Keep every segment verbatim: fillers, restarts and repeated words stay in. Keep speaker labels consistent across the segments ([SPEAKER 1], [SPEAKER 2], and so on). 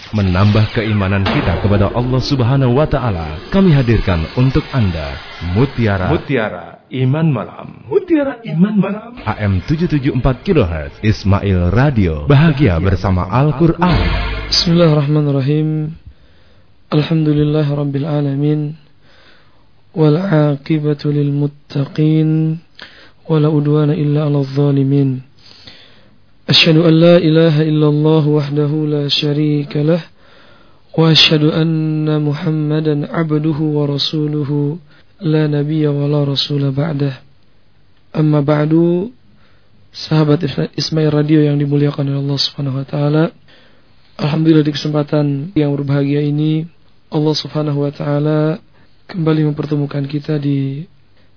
[SPEAKER 1] menambah keimanan kita kepada Allah Subhanahu wa taala, kami hadirkan untuk Anda Mutiara
[SPEAKER 2] Mutiara Iman Malam. Mutiara Iman Malam.
[SPEAKER 1] A M tujuh tujuh empat kilohertz Ismail Radio. Bahagia bersama Al-Qur'an.
[SPEAKER 3] Bismillahirrahmanirrahim. Alhamdulillahirabbil alamin. Wal 'aqibatu lil muttaqin. Wala udwana illa 'alal zalimin. Asyhadu an la ilaha illallah wahdahu la syarika lah wa asyhadu anna Muhammadan 'abduhu wa rasuluhu la nabiyya wa la rasula ba'dah. Amma ba'du, sahabat Ismail Radio yang dimuliakan oleh Allah Subhanahu wa taala. Alhamdulillah, di kesempatan yang berbahagia ini Allah Subhanahu wa taala kembali mempertemukan kita di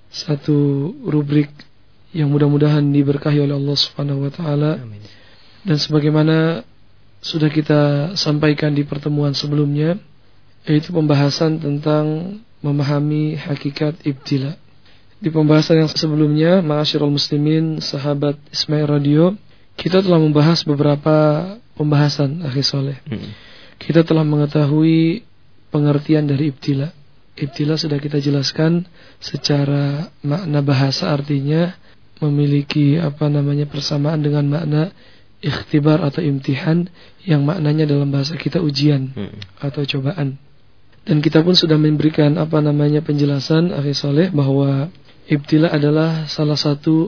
[SPEAKER 3] satu rubrik yang mudah-mudahan diberkahi oleh Allah Subhanahu wa taala. Dan sebagaimana sudah kita sampaikan di pertemuan sebelumnya, yaitu pembahasan tentang memahami hakikat ibtila. Di pembahasan yang sebelumnya, ma'asyiral muslimin, sahabat Ismail Radio, kita telah membahas beberapa pembahasan, akhi soleh. Hmm. Kita telah mengetahui pengertian dari ibtila. Ibtila sudah kita jelaskan secara makna bahasa, artinya memiliki apa namanya persamaan dengan makna ikhtibar atau imtihan, yang maknanya dalam bahasa kita ujian hmm. atau cobaan. Dan kita pun sudah memberikan apa namanya penjelasan, akhi soleh, bahwa ibtila adalah salah satu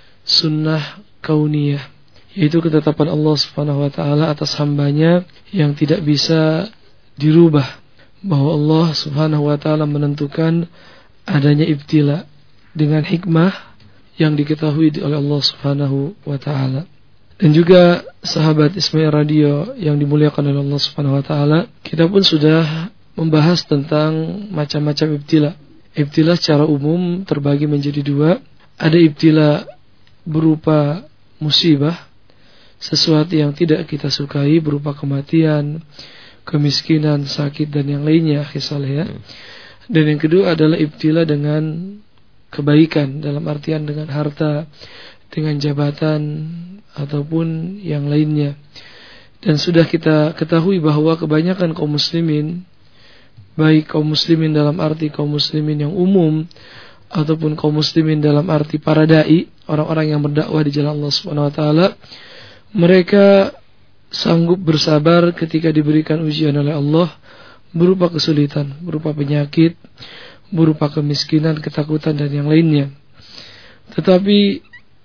[SPEAKER 3] sunnah kauniyah, yaitu ketetapan Allah Subhanahu wa taala atas hambanya yang tidak bisa dirubah, bahwa Allah Subhanahu wa taala menentukan adanya ibtila dengan hikmah yang diketahui oleh Allah Subhanahu wa taala. Dan juga sahabat Ismail Radio yang dimuliakan oleh Allah Subhanahu wa taala, kita pun sudah membahas tentang macam-macam ibtila. Ibtila secara umum terbagi menjadi dua. Ada ibtila berupa musibah, sesuatu yang tidak kita sukai, berupa kematian, kemiskinan, sakit, dan yang lainnya, ya. Dan yang kedua adalah ibtila dengan kebaikan, dalam artian dengan harta, dengan jabatan, ataupun yang lainnya. Dan sudah kita ketahui bahwa kebanyakan kaum muslimin, baik kaum muslimin dalam arti kaum muslimin yang umum, ataupun kaum muslimin dalam arti para da'i, orang-orang yang berdakwah di jalan Allah Subhanahu wa taala, mereka sanggup bersabar ketika diberikan ujian oleh Allah berupa kesulitan, berupa penyakit, berupa kemiskinan, ketakutan, dan yang lainnya. Tetapi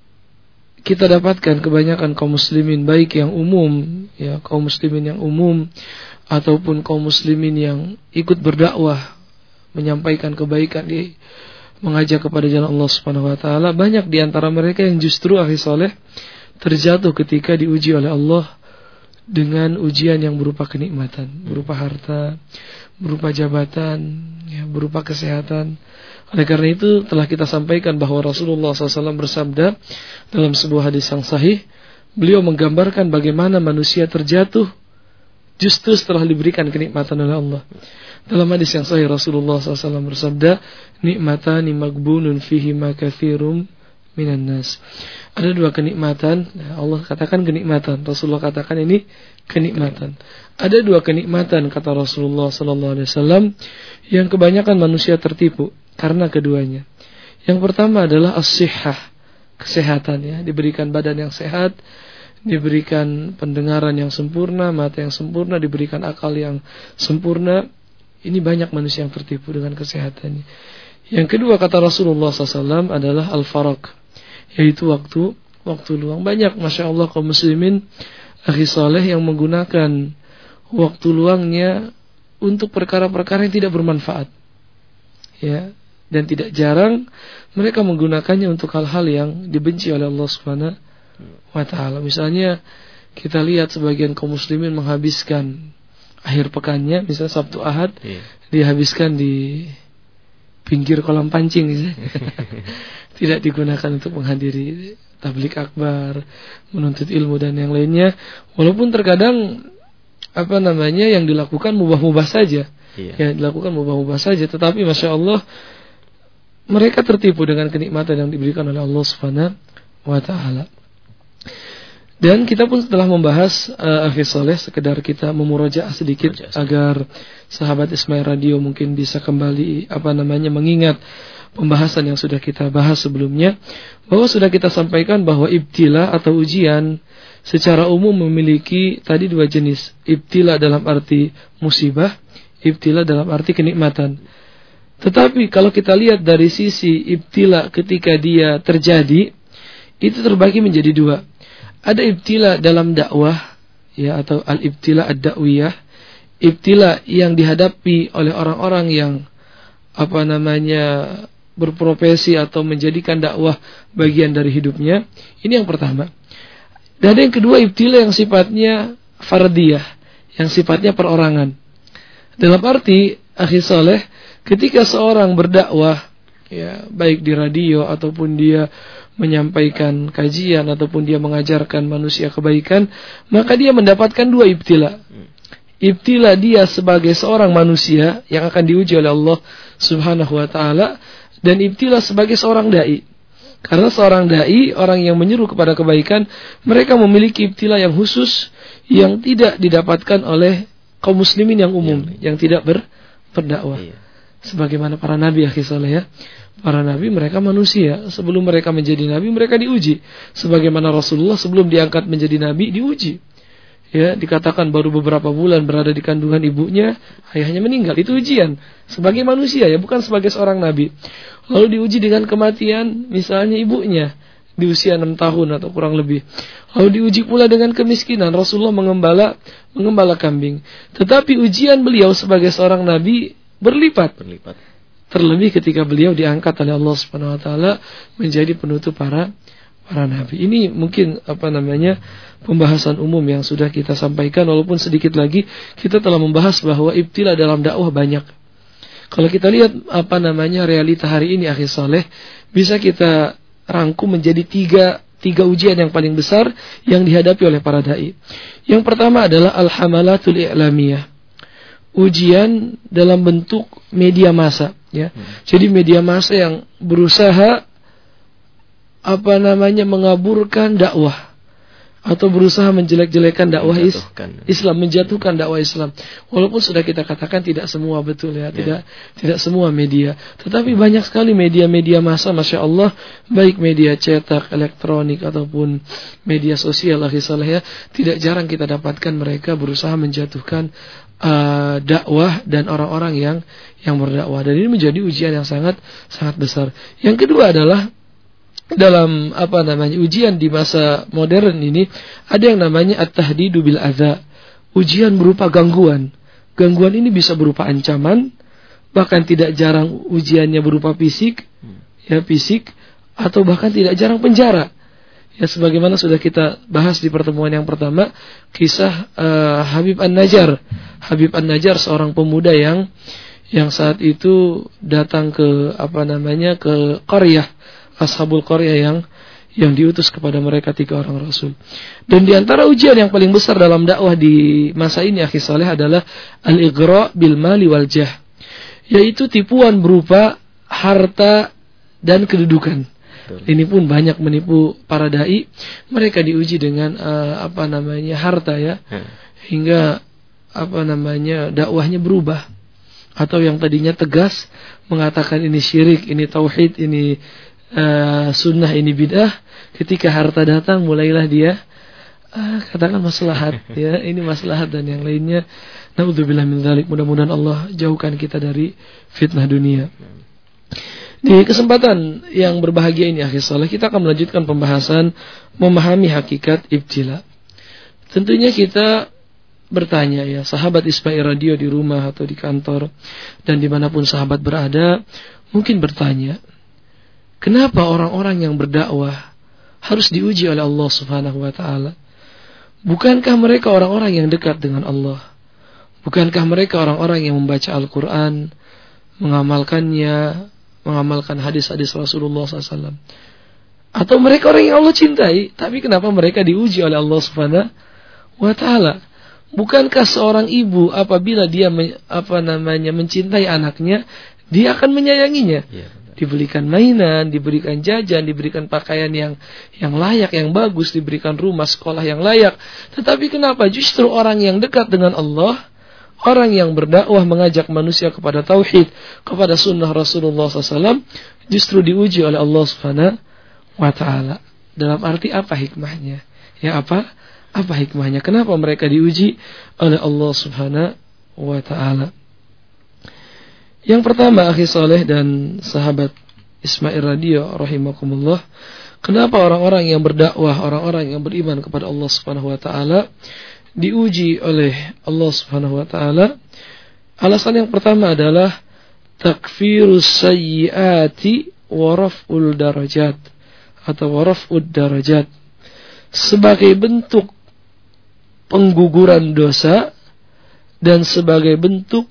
[SPEAKER 3] kita dapatkan kebanyakan kaum muslimin, baik yang umum, ya kaum muslimin yang umum, ataupun kaum muslimin yang ikut berdakwah, menyampaikan kebaikan, di mengajak kepada jalan Allah Subhanahu wa taala, banyak di antara mereka yang justru, akhi soleh, terjatuh ketika diuji oleh Allah dengan ujian yang berupa kenikmatan, berupa harta, berupa jabatan, ya, berupa kesehatan. Oleh karena itu telah kita sampaikan bahwa Rasulullah shallallahu alaihi wasallam bersabda dalam sebuah hadis yang sahih, beliau menggambarkan bagaimana manusia terjatuh justru setelah diberikan kenikmatan oleh Allah. Dalam hadis yang sahih Rasulullah shallallahu alaihi wasallam bersabda, nikmatani magbunun fihi ma katsirum minan nas. Ada dua kenikmatan, Allah katakan kenikmatan, Rasulullah katakan ini kenikmatan. Ada dua kenikmatan, kata Rasulullah sallallahu alaihi wasallam, yang kebanyakan manusia tertipu karena keduanya. Yang pertama adalah as-sihhah, kesehatan, ya, diberikan badan yang sehat, diberikan pendengaran yang sempurna, mata yang sempurna, diberikan akal yang sempurna. Ini banyak manusia yang tertipu dengan kesehatannya. Yang kedua, kata Rasulullah sallallahu alaihi wasallam, adalah al-faraq, yaitu waktu waktu luang. Banyak, masya Allah, kaum muslimin, akhi saleh, yang menggunakan waktu luangnya untuk perkara-perkara yang tidak bermanfaat, ya. Dan tidak jarang mereka menggunakannya untuk hal-hal yang dibenci oleh Allah Subhanahu wa taala. Misalnya kita lihat sebagian kaum muslimin menghabiskan akhir pekannya, misalnya Sabtu Ahad, yeah, dihabiskan di pinggir kolam pancing, misalnya. Tidak digunakan untuk menghadiri tablik akbar, menuntut ilmu, dan yang lainnya. Walaupun terkadang apa namanya yang dilakukan mubah-mubah saja, yeah, yang dilakukan mubah-mubah saja, tetapi masya Allah mereka tertipu dengan kenikmatan yang diberikan oleh Allah Subhanahu wa taala. Dan kita pun telah membahas uh, Akhi Soleh, sekedar kita memurojaah sedikit Muroja, agar sahabat Ismail Radio mungkin bisa kembali apa namanya mengingat pembahasan yang sudah kita bahas sebelumnya, bahwa sudah kita sampaikan bahwa ibtila atau ujian secara umum memiliki tadi dua jenis. Ibtila dalam arti musibah, ibtila dalam arti kenikmatan. Tetapi kalau kita lihat dari sisi ibtila ketika dia terjadi, itu terbagi menjadi dua. Ada ibtila dalam dakwah, ya, atau al-ibtila ad-da'wiyah, ibtila yang dihadapi oleh orang-orang yang apa namanya berprofesi atau menjadikan dakwah bagian dari hidupnya. Ini yang pertama. Dan ada yang kedua, ibtila yang sifatnya fardiyah, yang sifatnya perorangan. Dalam arti, Akhi Soleh, ketika seorang berdakwah, ya, baik di radio ataupun dia menyampaikan kajian ataupun dia mengajarkan manusia kebaikan, maka dia mendapatkan dua ibtila. Ibtila dia sebagai seorang manusia yang akan diuji oleh Allah Subhanahu wa taala, dan ibtila sebagai seorang dai. Karena seorang dai, orang yang menyeru kepada kebaikan, mereka memiliki ibtila yang khusus yang tidak didapatkan oleh kaum muslimin yang umum, yang tidak ber, berdakwah. Sebagaimana para nabi, Akhi Soleh, ya. Para nabi mereka manusia. Sebelum mereka menjadi nabi, mereka diuji. Sebagaimana Rasulullah sebelum diangkat menjadi nabi, diuji. Ya, dikatakan baru beberapa bulan berada di kandungan ibunya, ayahnya meninggal. Itu ujian. Sebagai manusia, ya, bukan sebagai seorang nabi. Lalu diuji dengan kematian, misalnya ibunya di usia enam tahun atau kurang lebih. Lalu diuji pula dengan kemiskinan. Rasulullah mengembala mengembala kambing. Tetapi ujian beliau sebagai seorang nabi berlipat. Berlipat. Terlebih ketika beliau diangkat oleh Allah Subhanahu wa taala menjadi penutup para para nabi. Ini mungkin apa namanya pembahasan umum yang sudah kita sampaikan, walaupun sedikit lagi kita telah membahas bahwa ibtila dalam dakwah banyak. Kalau kita lihat apa namanya realita hari ini, Akhi Soleh, bisa kita rangkum menjadi tiga tiga ujian yang paling besar yang dihadapi oleh para dai. Yang pertama adalah al-hamalatul i'lamiyah. Ujian dalam bentuk media massa, ya. Hmm. Jadi media massa yang berusaha apa namanya mengaburkan dakwah atau berusaha menjelek-jelekan dakwah menjatuhkan. Islam, menjatuhkan dakwah Islam. Walaupun sudah kita katakan tidak semua betul, ya, tidak yeah. tidak semua media, tetapi banyak sekali media-media massa, masya Allah, baik media cetak, elektronik ataupun media sosial, Akhi Soleh, ya, tidak jarang kita dapatkan mereka berusaha menjatuhkan Uh, dakwah dan orang-orang yang yang berdakwah, dan ini menjadi ujian yang sangat sangat besar. Yang kedua adalah dalam apa namanya ujian di masa modern ini ada yang namanya at-tahdidu bil adza. Ujian berupa gangguan. Gangguan ini bisa berupa ancaman, bahkan tidak jarang ujiannya berupa fisik, ya fisik, atau bahkan tidak jarang penjara. Ya, sebagaimana sudah kita bahas di pertemuan yang pertama, kisah uh, Habib An-Najjar. Habib An-Najjar seorang pemuda yang yang saat itu datang ke apa namanya ke Qaryah, Ashabul Qaryah yang yang diutus kepada mereka tiga orang rasul. Dan di antara ujian yang paling besar dalam dakwah di masa ini, Akhi Soleh, adalah al-ighra bil mali wal jah, yaitu tipuan berupa harta dan kedudukan. Ini pun banyak menipu para dai. Mereka diuji dengan uh, apa namanya harta, ya, hingga apa namanya dakwahnya berubah. Atau yang tadinya tegas mengatakan ini syirik, ini tauhid, ini uh, sunnah, ini bid'ah, ketika harta datang mulailah dia uh, katakan maslahat, ya, ini maslahat dan yang lainnya. Naudzubillah min dzalik. Mudah-mudahan Allah jauhkan kita dari fitnah dunia. Di kesempatan yang berbahagia ini, Akhi Soleh, kita akan melanjutkan pembahasan memahami hakikat ibtila. Tentunya kita bertanya, ya, sahabat Ismail Radio di rumah atau di kantor dan dimanapun sahabat berada, mungkin bertanya, kenapa orang-orang yang berdakwah harus diuji oleh Allah Subhanahu wa taala? Bukankah mereka orang-orang yang dekat dengan Allah? Bukankah mereka orang-orang yang membaca Al-Quran, mengamalkannya, mengamalkan hadis-hadis Rasulullah shallallahu alaihi wasallam? Atau mereka orang yang Allah cintai, tapi kenapa mereka diuji oleh Allah Subhanahu wa taala? Bukankah seorang ibu apabila dia apa namanya mencintai anaknya, dia akan menyayanginya? Ya, diberikan mainan, diberikan jajan, diberikan pakaian yang yang layak, yang bagus, diberikan rumah sekolah yang layak. Tetapi kenapa justru orang yang dekat dengan Allah, orang yang berdakwah mengajak manusia kepada tauhid, kepada sunnah Rasulullah shallallahu alaihi wasallam, justru diuji oleh Allah Subhanahu wa Ta'ala. Dalam arti apa hikmahnya? Ya apa? Apa hikmahnya? Kenapa mereka diuji oleh Allah Subhanahu wa Ta'ala? Yang pertama, akhi saleh dan sahabat Ismail Radio rahimakumullah, kenapa orang-orang yang berdakwah, orang-orang yang beriman kepada Allah Subhanahu wa Ta'ala diuji oleh Allah Subhanahu wa Ta'ala? Alasan yang pertama adalah takfirus sayyiati wa raf'ul darajat atau wa raf'ud darajat, sebagai bentuk pengguguran dosa dan sebagai bentuk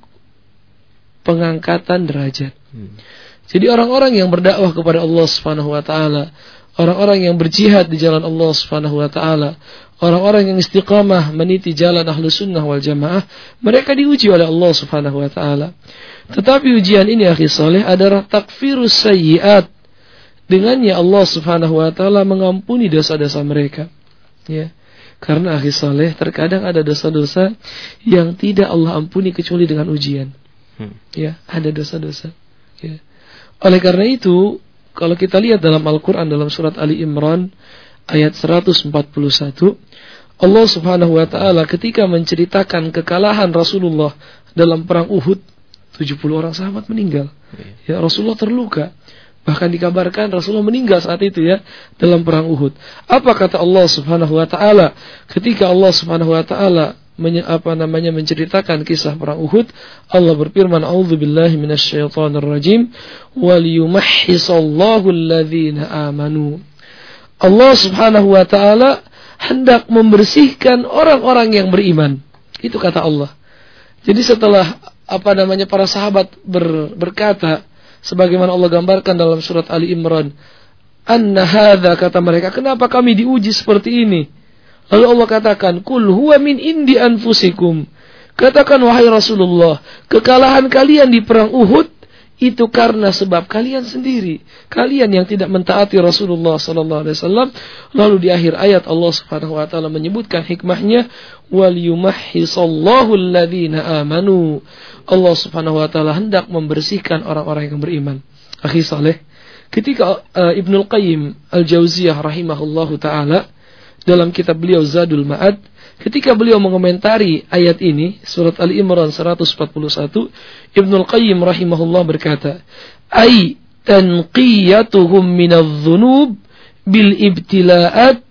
[SPEAKER 3] pengangkatan derajat. Hmm. Jadi orang-orang yang berdakwah kepada Allah Subhanahu wa Ta'ala, orang-orang yang berjihad di jalan Allah Subhanahu wa Ta'ala, orang-orang yang istiqamah meniti jalan Ahlus Sunnah wal Jamaah, mereka diuji oleh Allah Subhanahu wa Ta'ala. Tetapi ujian ini, akhi saleh, adalah takfirus sayyiat. Dengannya Allah Subhanahu wa Ta'ala mengampuni dosa-dosa mereka. Ya. Karena, akhi saleh, terkadang ada dosa-dosa yang tidak Allah ampuni kecuali dengan ujian. Hmm. Ya, ada dosa-dosa. Ya. Oleh karena itu, kalau kita lihat dalam Al-Quran, dalam surat Ali Imran ayat seratus empat puluh satu, Allah Subhanahu wa Ta'ala ketika menceritakan kekalahan Rasulullah dalam perang Uhud, tujuh puluh orang sahabat meninggal. Ya, Rasulullah terluka. Bahkan dikabarkan Rasulullah meninggal saat itu, ya, dalam perang Uhud. Apa kata Allah Subhanahu wa Ta'ala ketika Allah Subhanahu wa Ta'ala menye, apa namanya menceritakan kisah perang Uhud? Allah berfirman, "A'udzubillahi minasyaitonir rajim, wal yumahhisallahu alladzina amanu." Allah Subhanahu wa Ta'ala hendak membersihkan orang-orang yang beriman. Itu kata Allah. Jadi setelah apa namanya para sahabat ber, berkata sebagaimana Allah gambarkan dalam surat Ali Imran, "Anna hadza," kata mereka, "kenapa kami diuji seperti ini?" Lalu Allah katakan, "Qul huwa min indi anfusikum." Katakan, wahai Rasulullah, kekalahan kalian di perang Uhud itu karena sebab kalian sendiri. Kalian yang tidak mentaati Rasulullah sallallahu alaihi wasallam. Lalu di akhir ayat Allah Subhanahu wa Ta'ala menyebutkan hikmahnya, wal yumahhisallahu alladzina amanu. Allah Subhanahu wa Ta'ala hendak membersihkan orang-orang yang beriman. Akhi saleh, ketika uh, Ibnul Qayyim Al-Jauziyah rahimahullahu taala dalam kitab beliau Zadul Ma'ad, ketika beliau mengomentari ayat ini, surat Ali Imran seratus empat puluh satu, Ibnul Qayyim rahimahullah berkata, "Ai tanqiyatuhum minadh-dhunub bil ibtila'at."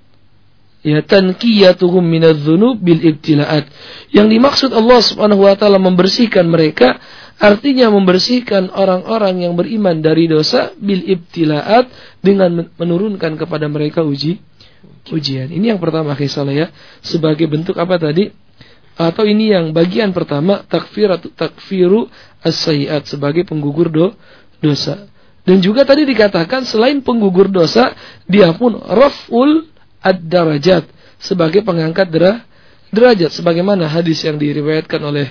[SPEAKER 3] Ya, tanqiyatuhum minadh-dhunub bil ibtila'at. Yang dimaksud Allah Subhanahu wa Ta'ala membersihkan mereka, artinya membersihkan orang-orang yang beriman dari dosa bil ibtila'at, dengan menurunkan kepada mereka uji ujian. Ini yang pertama, kisah ya, sebagai bentuk apa tadi? Atau ini yang bagian pertama, takfir atau takfiru as-sayyiat, sebagai penggugur do, dosa. Dan juga tadi dikatakan selain penggugur dosa, dia pun raf'ul ad-darajat, sebagai pengangkat dera, derajat, sebagaimana hadis yang diriwayatkan oleh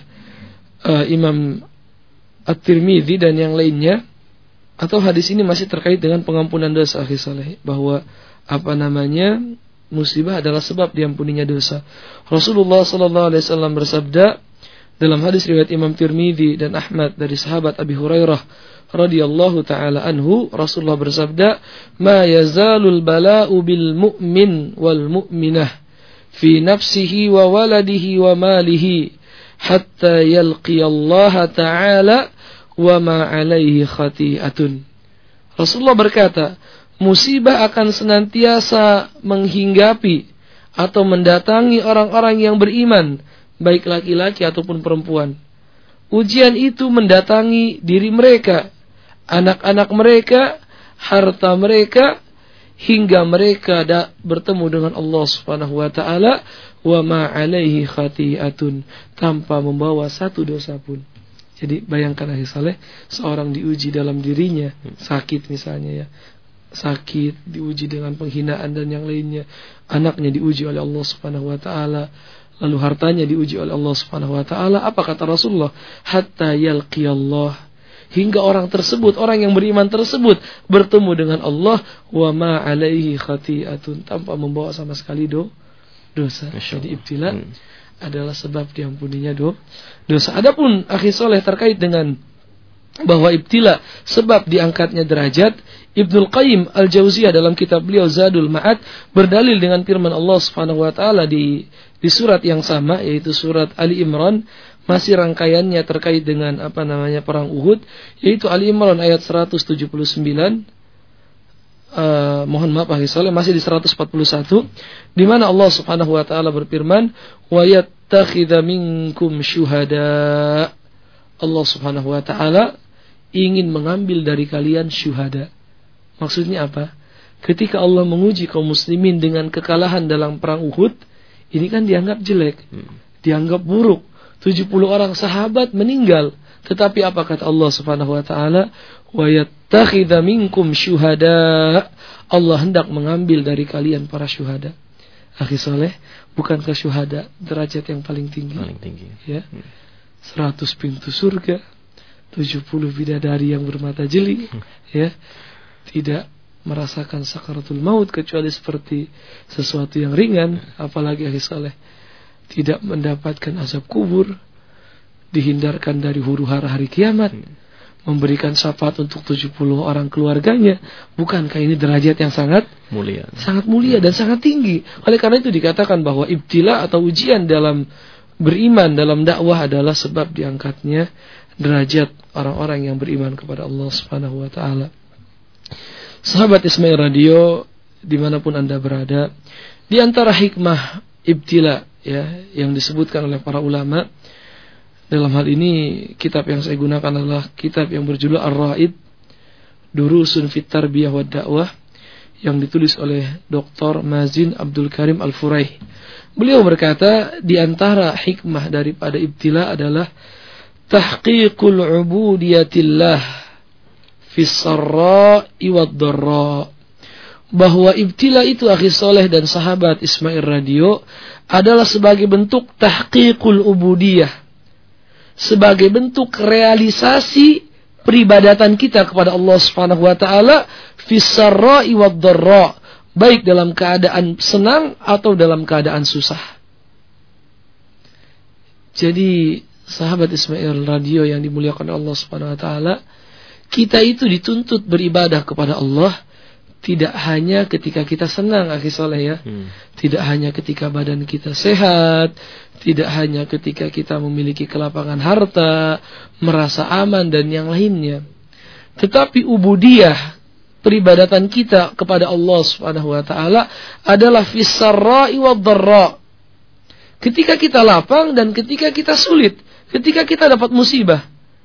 [SPEAKER 3] uh, Imam At-Tirmidzi dan yang lainnya. Atau hadis ini masih terkait dengan pengampunan dosa, akhi saleh, bahwa apa namanya musibah adalah sebab diampuninya dosa. Rasulullah sallallahu alaihi wasallam bersabda dalam hadis riwayat Imam Tirmidzi dan Ahmad dari sahabat Abi Hurairah radhiyallahu taala anhu, Rasulullah bersabda, "Ma yazalul bala'u bil mu'min wal mu'minah fi nafsihi wa waladihi wa malihi hatta yalqi Allah taala wa ma 'alaihi khati'atun." Rasulullah berkata, musibah akan senantiasa menghinggapi atau mendatangi orang-orang yang beriman, baik laki-laki ataupun perempuan. Ujian itu mendatangi diri mereka, anak-anak mereka, harta mereka, hingga mereka da- bertemu dengan Allah Subhanahu wa Ta'ala, wa ma 'alaihi khati'atun, tanpa membawa satu dosa pun. Jadi bayangkan, ahli saleh, seorang diuji dalam dirinya, sakit misalnya, ya, sakit, diuji dengan penghinaan dan yang lainnya, anaknya diuji oleh Allah Subhanahu wa Ta'ala, lalu hartanya diuji oleh Allah Subhanahu wa Ta'ala. Apa kata Rasulullah? Hatta yalqi Allah, hingga orang tersebut, orang yang beriman tersebut bertemu dengan Allah, wa ma alaihi khati'atun, tanpa membawa sama sekali do, dosa. Jadi ibtila hmm. adalah sebab diampuninya do, dosa. Adapun akhi soleh terkait dengan bahwa ibtila sebab diangkatnya derajat, Ibnul Qayyim Al-Jauziyah dalam kitab beliau Zadul Ma'ad berdalil dengan firman Allah Subhanahu wa taala di di surat yang sama, yaitu surat Ali Imran, masih rangkaiannya terkait dengan apa namanya perang Uhud, yaitu Ali Imran ayat seratus tujuh puluh sembilan. Uh, mohon maaf akhi saleh, masih di seratus empat puluh satu, di mana Allah Subhanahu wa taala berfirman, wa yattakhidha minkum syuhada. Allah Subhanahu wa taala ingin mengambil dari kalian syuhada. Maksudnya apa? Ketika Allah menguji kaum muslimin dengan kekalahan dalam perang Uhud, ini kan dianggap jelek, hmm. dianggap buruk. tujuh puluh orang sahabat meninggal. Tetapi apa kata Allah Subhanahu wa taala? Wa yattakhidha minkum syuhada. Allah hendak mengambil dari kalian para syuhada. Akhi saleh, bukankah syuhada derajat yang paling tinggi?
[SPEAKER 4] Paling tinggi.
[SPEAKER 3] Ya. seratus pintu surga, tujuh puluh bidadari yang bermata jeli, ya. Tidak merasakan sakaratul maut kecuali seperti sesuatu yang ringan, apalagi akhi saleh tidak mendapatkan azab kubur, dihindarkan dari huru-hara hari kiamat, memberikan syafaat untuk tujuh puluh orang keluarganya. Bukankah ini derajat yang sangat
[SPEAKER 4] mulia,
[SPEAKER 3] sangat mulia dan sangat tinggi? Oleh karena itu dikatakan bahwa ibtila atau ujian dalam beriman dalam dakwah adalah sebab diangkatnya derajat orang-orang yang beriman kepada Allah Subhanahu wa taala. Sahabat Ismail Radio dimanapun Anda berada, di antara hikmah ibtila ya yang disebutkan oleh para ulama, dalam hal ini kitab yang saya gunakan adalah kitab yang berjudul Ar-Raid Durusun fit Tarbiyah wa Da'wah, yang ditulis oleh Doktor Mazin Abdul Karim Al-Furaih. Beliau berkata, di antara hikmah daripada ibtila adalah tahqiqul ubudiyatillah fis sarra'i wad dharra. Bahwa ibtila itu akhi soleh dan sahabat Ismail Radio adalah sebagai bentuk tahqiqul ubudiyah, sebagai bentuk realisasi peribadatan kita kepada Allah Subhanahu wa taala fis sarra'i wad dharra, baik dalam keadaan senang atau dalam keadaan susah. Jadi sahabat Ismail Radio yang dimuliakan Allah Subhanahu wa taala, kita itu dituntut beribadah kepada Allah tidak hanya ketika kita senang akhi soleh ya, hmm. tidak hanya ketika badan kita sehat, tidak hanya ketika kita memiliki kelapangan harta, merasa aman dan yang lainnya. Tetapi ubudiyah, peribadatan kita kepada Allah Subhanahu wa taala adalah fis sarra'i wad dharra. Ketika kita lapang dan ketika kita sulit, ketika kita dapat musibah.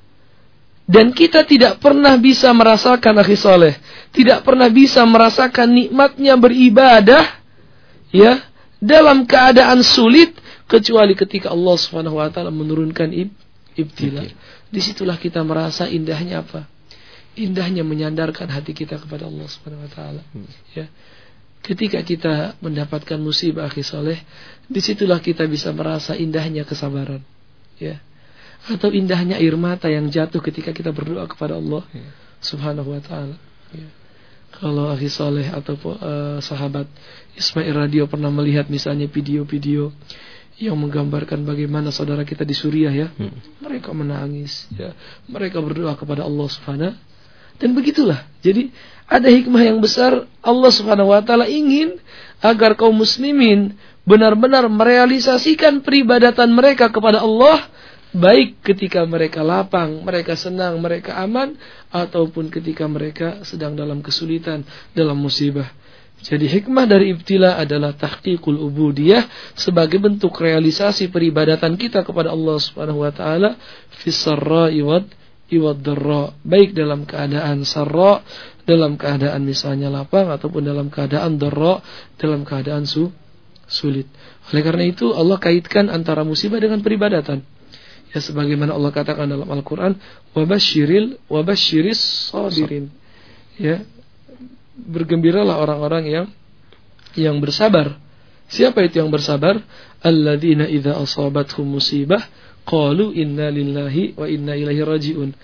[SPEAKER 3] Dan kita tidak pernah bisa merasakan akhi soleh, tidak pernah bisa merasakan nikmatnya beribadah ya dalam keadaan sulit kecuali ketika Allah Subhanahu wa taala menurunkan ib, ibtila. Disitulah kita merasa indahnya apa? Indahnya menyandarkan hati kita kepada Allah Subhanahu wa taala. Ya. Ketika kita mendapatkan musibah akhi soleh, disitulah kita bisa merasa indahnya kesabaran. Ya. Atau indahnya air mata yang jatuh ketika kita berdoa kepada Allah ya. Subhanahu wa ta'ala ya. Kalau akhi soleh atau uh, sahabat Ismail Radio pernah melihat misalnya video-video yang menggambarkan bagaimana saudara kita di Suriah ya, hmm. mereka menangis ya, mereka berdoa kepada Allah Subhanahu. Dan begitulah. Jadi ada hikmah yang besar. Allah Subhanahu wa ta'ala ingin agar kaum muslimin benar-benar merealisasikan peribadatan mereka kepada Allah, baik ketika mereka lapang, mereka senang, mereka aman, ataupun ketika mereka sedang dalam kesulitan, dalam musibah. Jadi hikmah dari ibtila adalah tahqiqul ubudiyah, sebagai bentuk realisasi peribadatan kita kepada Allah Subhanahu wa taala fis sarra'i wad dharra, baik dalam keadaan sarra, dalam keadaan misalnya lapang, ataupun dalam keadaan dharra, dalam keadaan su sulit. Oleh karena itu Allah kaitkan antara musibah dengan peribadatan. Ya, sebagaimana Allah katakan dalam Al-Quran, wabashiril wabashiris sabirin. Ya, bergembiralah orang-orang yang yang bersabar. Siapa itu yang bersabar? Alladzina idza asabathum musibah qalu inna lillahi wa inna ilaihi raji'un.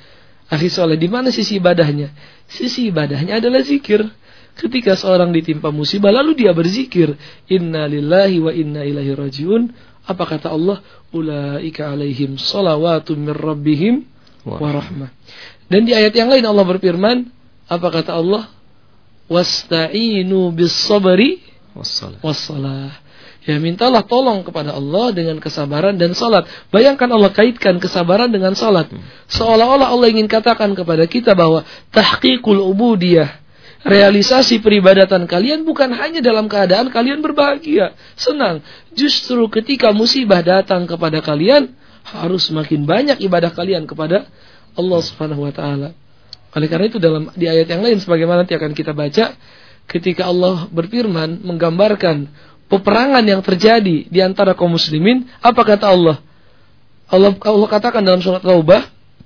[SPEAKER 3] Akhi soleh, di mana sisi ibadahnya? Sisi ibadahnya adalah zikir. Ketika seorang ditimpa musibah lalu dia berzikir, Inna lillahi wa inna ilaihi rajiun. Apa kata Allah? Ulaika alaihim salawatum mir rabbihim wa rahmah. Dan di ayat yang lain Allah berfirman, apa kata Allah? Wasta'inu bis sabri wassalah. Ya, mintalah tolong kepada Allah dengan kesabaran dan salat. Bayangkan Allah kaitkan kesabaran dengan salat. Seolah-olah Allah ingin katakan kepada kita bahwa tahqiqul ubudiyah, realisasi peribadatan kalian bukan hanya dalam keadaan kalian berbahagia, senang. Justru ketika musibah datang kepada kalian, harus makin banyak ibadah kalian kepada Allah Subhanahu wa taala. Oleh karena itu dalam di ayat yang lain sebagaimana nanti akan kita baca, ketika Allah berfirman menggambarkan peperangan yang terjadi di antara kaum muslimin, apa kata Allah? Allah Allah katakan dalam surat Taubah,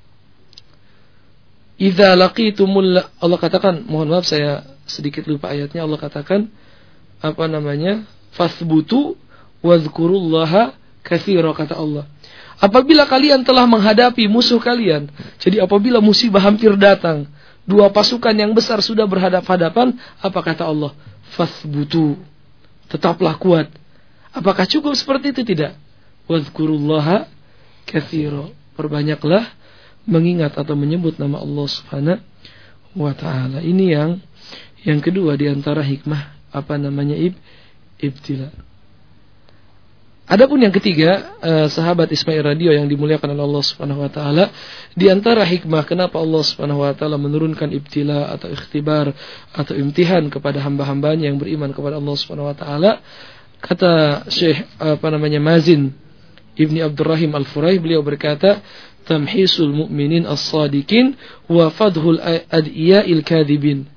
[SPEAKER 3] Idza laqitumul, Allah katakan, mohon maaf saya sedikit lupa ayatnya, Allah katakan apa namanya? Fasbutu wadhkurullaha katsira, kata Allah. Apabila kalian telah menghadapi musuh kalian, jadi apabila musibah hampir datang, dua pasukan yang besar sudah berhadap-hadapan, apa kata Allah? Fasbutu, tetaplah kuat. Apakah cukup seperti itu? Tidak. Wadhkurullaha katsira, perbanyaklah mengingat atau menyebut nama Allah Subhanahu wa taala. Ini yang yang kedua di antara hikmah apa namanya ib, ibtila. Adapun yang ketiga, eh, sahabat Ismail Radio yang dimuliakan oleh Allah Subhanahu wa taala, di antara hikmah kenapa Allah Subhanahu wa taala menurunkan ibtila atau ikhtibar atau imtihan kepada hamba-hambanya yang beriman kepada Allah Subhanahu wa taala, kata Syekh apa namanya Mazin Ibni Abdurrahim Al-Furai, beliau berkata, tamhisul mu'minin as-sadiqin wa fadhul ad'iya'il kadhibin.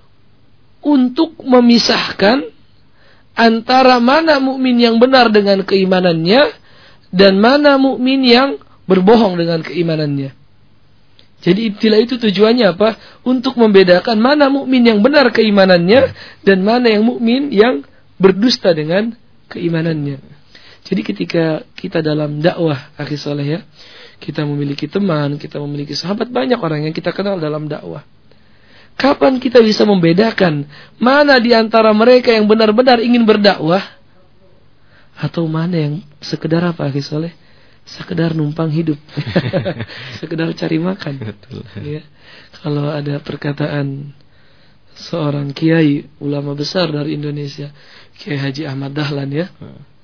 [SPEAKER 3] Untuk memisahkan antara mana mukmin yang benar dengan keimanannya dan mana mukmin yang berbohong dengan keimanannya. Jadi ibtila itu tujuannya apa? Untuk membedakan mana mukmin yang benar keimanannya dan mana yang mukmin yang berdusta dengan keimanannya. Jadi ketika kita dalam dakwah, akhi saleh ya, kita memiliki teman, kita memiliki sahabat, banyak orang yang kita kenal dalam dakwah. Kapan kita bisa membedakan mana di antara mereka yang benar-benar ingin berdakwah atau mana yang sekedar apa, akhi saleh? Sekedar numpang hidup. Sekedar cari makan. Betul. Ya. Kalau ada perkataan seorang kiai ulama besar dari Indonesia, Kiai Haji Ahmad Dahlan ya.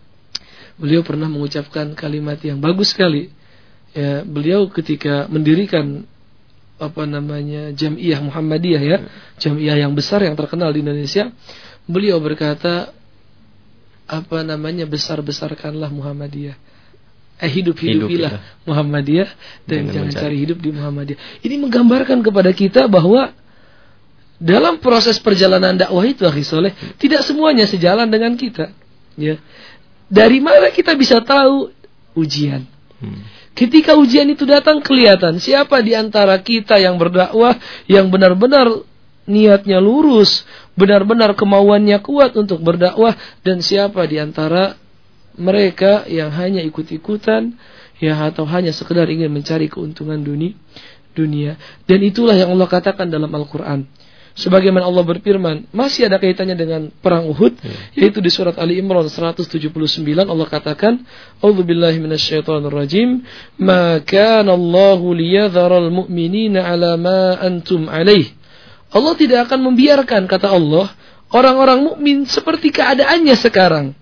[SPEAKER 3] Beliau pernah mengucapkan kalimat yang bagus sekali. Ya, beliau ketika mendirikan apa namanya Jamiah Muhammadiyah ya, Jamiah yang besar yang terkenal di Indonesia, beliau berkata apa namanya besar-besarkanlah Muhammadiyah. Eh hidup-hidupilah hidup, Muhammadiyah dan jangan, jangan cari hidup di Muhammadiyah. Ini menggambarkan kepada kita bahwa dalam proses perjalanan dakwah itu, akhi soleh, tidak semuanya sejalan dengan kita. Ya. Dari mana kita bisa tahu? Ujian. Hmm. Ketika ujian itu datang, kelihatan siapa di antara kita yang berdakwah, yang benar-benar niatnya lurus, benar-benar kemauannya kuat untuk berdakwah, dan siapa di antara mereka yang hanya ikut-ikutan, ya atau hanya sekedar ingin mencari keuntungan dunia. dunia. Dan itulah yang Allah katakan dalam Al-Quran. Sebagaimana Allah berfirman, masih ada kaitannya dengan perang Uhud, hmm. yaitu di surat Ali Imran seratus tujuh puluh sembilan Allah katakan, A'udzubillahi minasyaitonirrajim, ma kana Allahu liyadharal mu'minina ala ma antum alaih. Allah tidak akan membiarkan, kata Allah, orang-orang mukmin seperti keadaannya sekarang.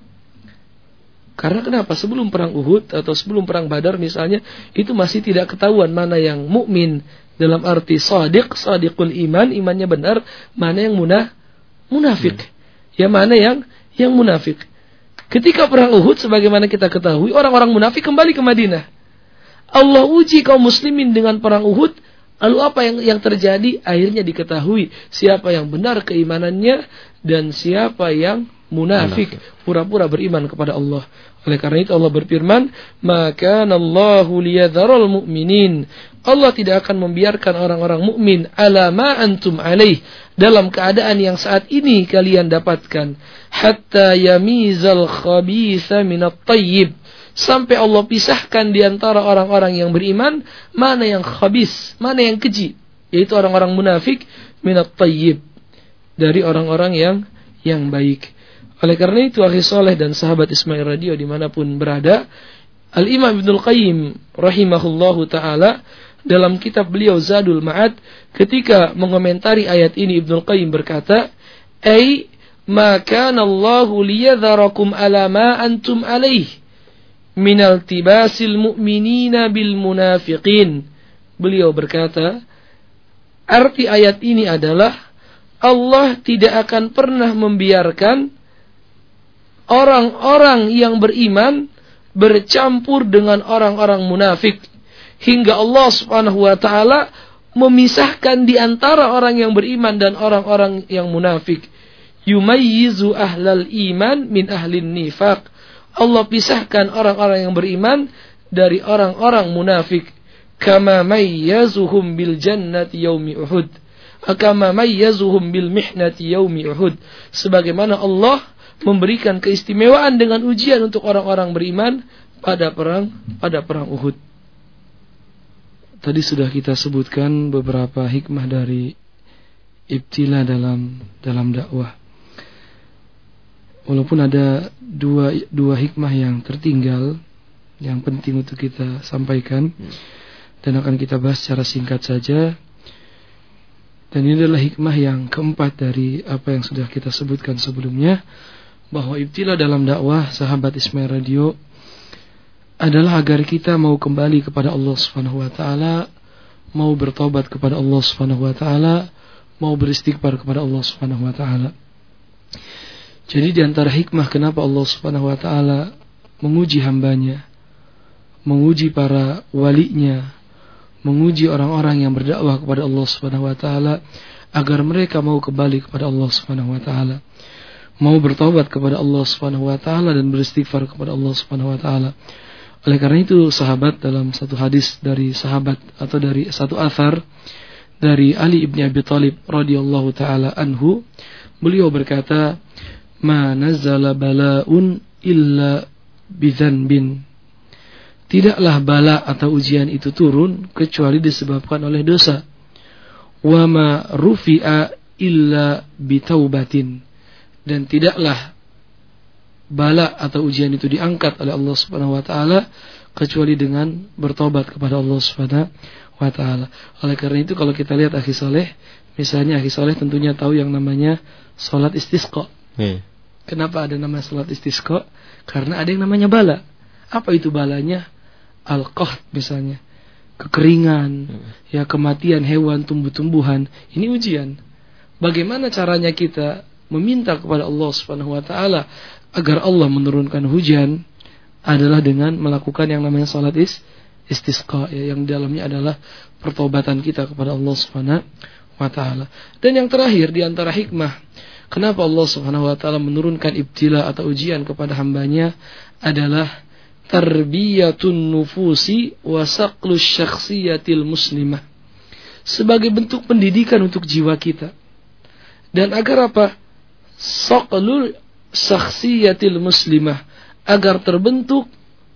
[SPEAKER 3] Karena kenapa? Sebelum perang Uhud atau sebelum perang Badar misalnya, itu masih tidak ketahuan mana yang mukmin dalam arti shadiq, shadiqul iman, imannya benar, mana yang munah, munafik. Hmm. Ya mana yang yang munafik. Ketika perang Uhud sebagaimana kita ketahui, orang-orang munafik kembali ke Madinah. Allah uji kaum muslimin dengan perang Uhud, lalu apa yang yang terjadi? Akhirnya diketahui siapa yang benar keimanannya dan siapa yang munafik, pura-pura beriman kepada Allah. Oleh karena itu Allah berfirman, maka Allahu liyadharal mu'minin. Allah tidak akan membiarkan orang-orang mukmin ala ma antum alaih, dalam keadaan yang saat ini kalian dapatkan, hatta yamizal khabitha minat tayyib, sampai Allah pisahkan di antara orang-orang yang beriman mana yang khabis, mana yang keji, yaitu orang-orang munafik minat tayyib, dari orang-orang yang yang baik. Oleh karena itu, akhi soleh dan sahabat Ismail Radio dimanapun berada, Al-Imam Ibnul Qayyim rahimahullahu ta'ala dalam kitab beliau Zadul Ma'ad, ketika mengomentari ayat ini, Ibnul Qayyim berkata, Ay ma kana Allahu liyadharakum ala ma antum alaih minal tibasil mu'minina bil munafiqin. Beliau berkata, arti ayat ini adalah Allah tidak akan pernah membiarkan orang-orang yang beriman bercampur dengan orang-orang munafik, hingga Allah Subhanahu wa taala memisahkan di antara orang yang beriman dan orang-orang yang munafik. Yumayyizu ahlal iman min ahlin nifaq. Allah pisahkan orang-orang yang beriman dari orang-orang munafik. Kama mayyazuhum bil jannati yaumi Uhud. Kama mayyazuhum bil mihnati yaumi Uhud. Sebagaimana Allah memberikan keistimewaan dengan ujian untuk orang-orang beriman pada perang pada perang Uhud. Tadi sudah kita sebutkan beberapa hikmah dari ibtila dalam dalam dakwah. Walaupun ada dua dua hikmah yang tertinggal yang penting untuk kita sampaikan dan akan kita bahas secara singkat saja. Dan ini adalah hikmah yang keempat dari apa yang sudah kita sebutkan sebelumnya, bahwa ibtila dalam dakwah sahabat Ismail Radio adalah agar kita mau kembali kepada Allah Subhanahu wa taala, mau bertobat kepada Allah Subhanahu wa taala, mau beristighfar kepada Allah Subhanahu wa taala. Jadi di antara hikmah kenapa Allah Subhanahu wa taala menguji hambanya, menguji para walinya, menguji orang-orang yang berdakwah kepada Allah Subhanahu wa taala, agar mereka mau kembali kepada Allah Subhanahu wa taala, mau bertobat kepada Allah Subhanahu wa taala dan beristighfar kepada Allah Subhanahu wa taala. Oleh karena itu, sahabat dalam satu hadis dari sahabat atau dari satu athar dari Ali ibn Abi Thalib radhiyallahu taala anhu, beliau berkata, "Ma nazzala bala'un illa bidzanbin." Tidaklah bala atau ujian itu turun kecuali disebabkan oleh dosa. Wa ma rufi'a illa bitaubatin. Dan tidaklah bala atau ujian itu diangkat oleh Allah Subhanahu wa taala kecuali dengan bertobat kepada Allah Subhanahu wa taala. Oleh karena itu, kalau kita lihat akhi saleh, misalnya akhi saleh tentunya tahu yang namanya salat istisqa. Hmm. Kenapa ada nama salat istisqa? Karena ada yang namanya bala. Apa itu balanya? Al-qahd misalnya, kekeringan, hmm. ya kematian hewan, tumbuh-tumbuhan. Ini ujian. Bagaimana caranya kita meminta kepada Allah Subhanahu wa taala agar Allah menurunkan hujan adalah dengan melakukan yang namanya salat is, istisqa, ya, yang dalamnya adalah pertobatan kita kepada Allah Subhanahu wa taala. Dan yang terakhir di antara hikmah kenapa Allah Subhanahu wa taala menurunkan ibtila atau ujian kepada hambanya adalah tarbiyatun nufusi wa saqlus syakhsiyatil muslimah, sebagai bentuk pendidikan untuk jiwa kita. Dan agar apa? Saqlul syakhsiyatil muslimah, agar terbentuk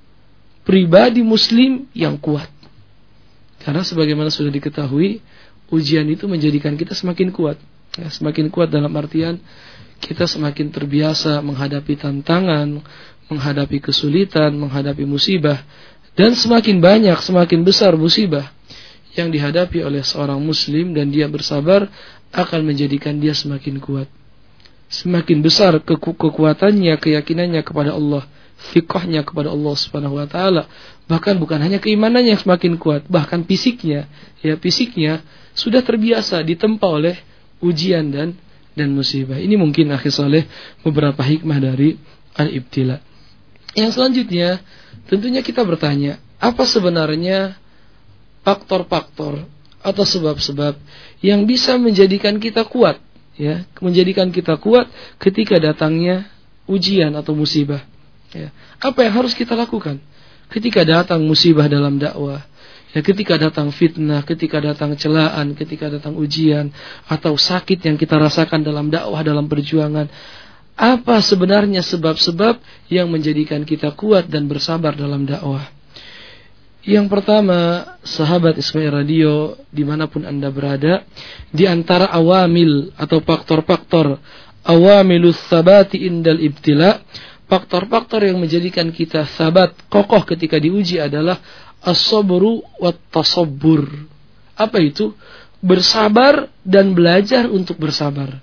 [SPEAKER 3] pribadi muslim yang kuat. Karena sebagaimana sudah diketahui, ujian itu menjadikan kita semakin kuat. Ya, semakin kuat dalam artian kita semakin terbiasa menghadapi tantangan, menghadapi kesulitan, menghadapi musibah. Dan semakin banyak, semakin besar musibah yang dihadapi oleh seorang muslim dan dia bersabar, akan menjadikan dia semakin kuat. Semakin besar keku- kekuatannya, keyakinannya kepada Allah, fiqhnya kepada Allah Subhanahu wa taala. Bahkan bukan hanya keimanannya yang semakin kuat, bahkan fisiknya, ya fisiknya sudah terbiasa ditempa oleh ujian dan dan musibah. Ini mungkin akhi saleh beberapa hikmah dari al-ibtila. Yang selanjutnya, tentunya kita bertanya, apa sebenarnya faktor-faktor atau sebab-sebab yang bisa menjadikan kita kuat, ya, menjadikan kita kuat ketika datangnya ujian atau musibah. Ya. Apa yang harus kita lakukan ketika datang musibah dalam dakwah? Ya, ketika datang fitnah, ketika datang celaan, ketika datang ujian atau sakit yang kita rasakan dalam dakwah, dalam perjuangan. Apa sebenarnya sebab-sebab yang menjadikan kita kuat dan bersabar dalam dakwah? Yang pertama, sahabat Ismail Radio, dimanapun Anda berada, di antara awamil atau faktor-faktor awamilus sabati indal ibtila, faktor-faktor yang menjadikan kita sabat, kokoh ketika diuji adalah as-sabru wat tasabbur. Apa itu? Bersabar dan belajar untuk bersabar.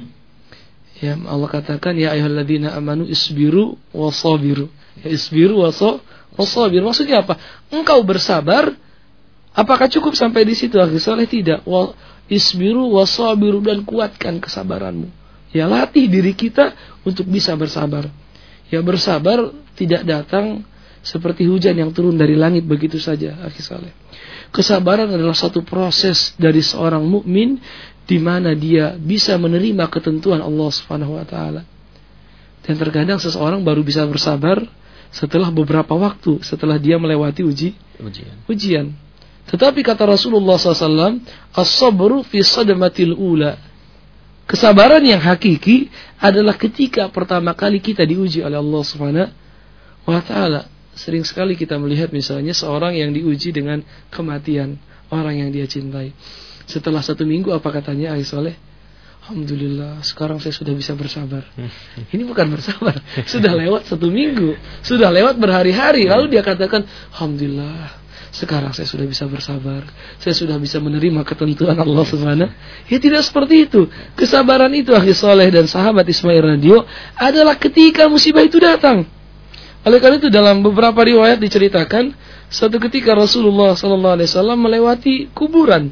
[SPEAKER 3] Ya, Allah katakan ya ayyuhalladzina amanu isbiru wasabiru. Ya, isbiru waso wasabir. Maksudnya apa? Engkau bersabar. Apakah cukup sampai di situ? Akhi saleh, tidak. Wa isbiru wasabiru, dan kuatkan kesabaranmu. Ya, latih diri kita untuk bisa bersabar. Ya, bersabar tidak datang seperti hujan yang turun dari langit begitu saja, akhi saleh. Kesabaran adalah satu proses dari seorang mukmin di mana dia bisa menerima ketentuan Allah Subhanahu wa taala. Dan terkadang seseorang baru bisa bersabar setelah beberapa waktu, setelah dia melewati uji ujian. ujian. Tetapi kata Rasulullah shallallahu alaihi wasallam, as-sabru fi sadmatil ula. Kesabaran yang hakiki adalah ketika pertama kali kita diuji oleh Allah Subhanahu wa taala. Sering sekali kita melihat misalnya seorang yang diuji dengan kematian orang yang dia cintai. Setelah satu minggu apa katanya Ahli Soleh? Alhamdulillah, sekarang saya sudah bisa bersabar. Ini bukan bersabar, sudah lewat satu minggu, sudah lewat berhari-hari. Lalu dia katakan, Alhamdulillah, sekarang saya sudah bisa bersabar. Saya sudah bisa menerima ketentuan Allah Subhanahu. Ya, tidak seperti itu. Kesabaran itu Ahli Soleh dan sahabat Ismail Radio adalah ketika musibah itu datang. Oleh karena itu dalam beberapa riwayat diceritakan, suatu ketika Rasulullah Sallallahu Alaihi Wasallam melewati kuburan.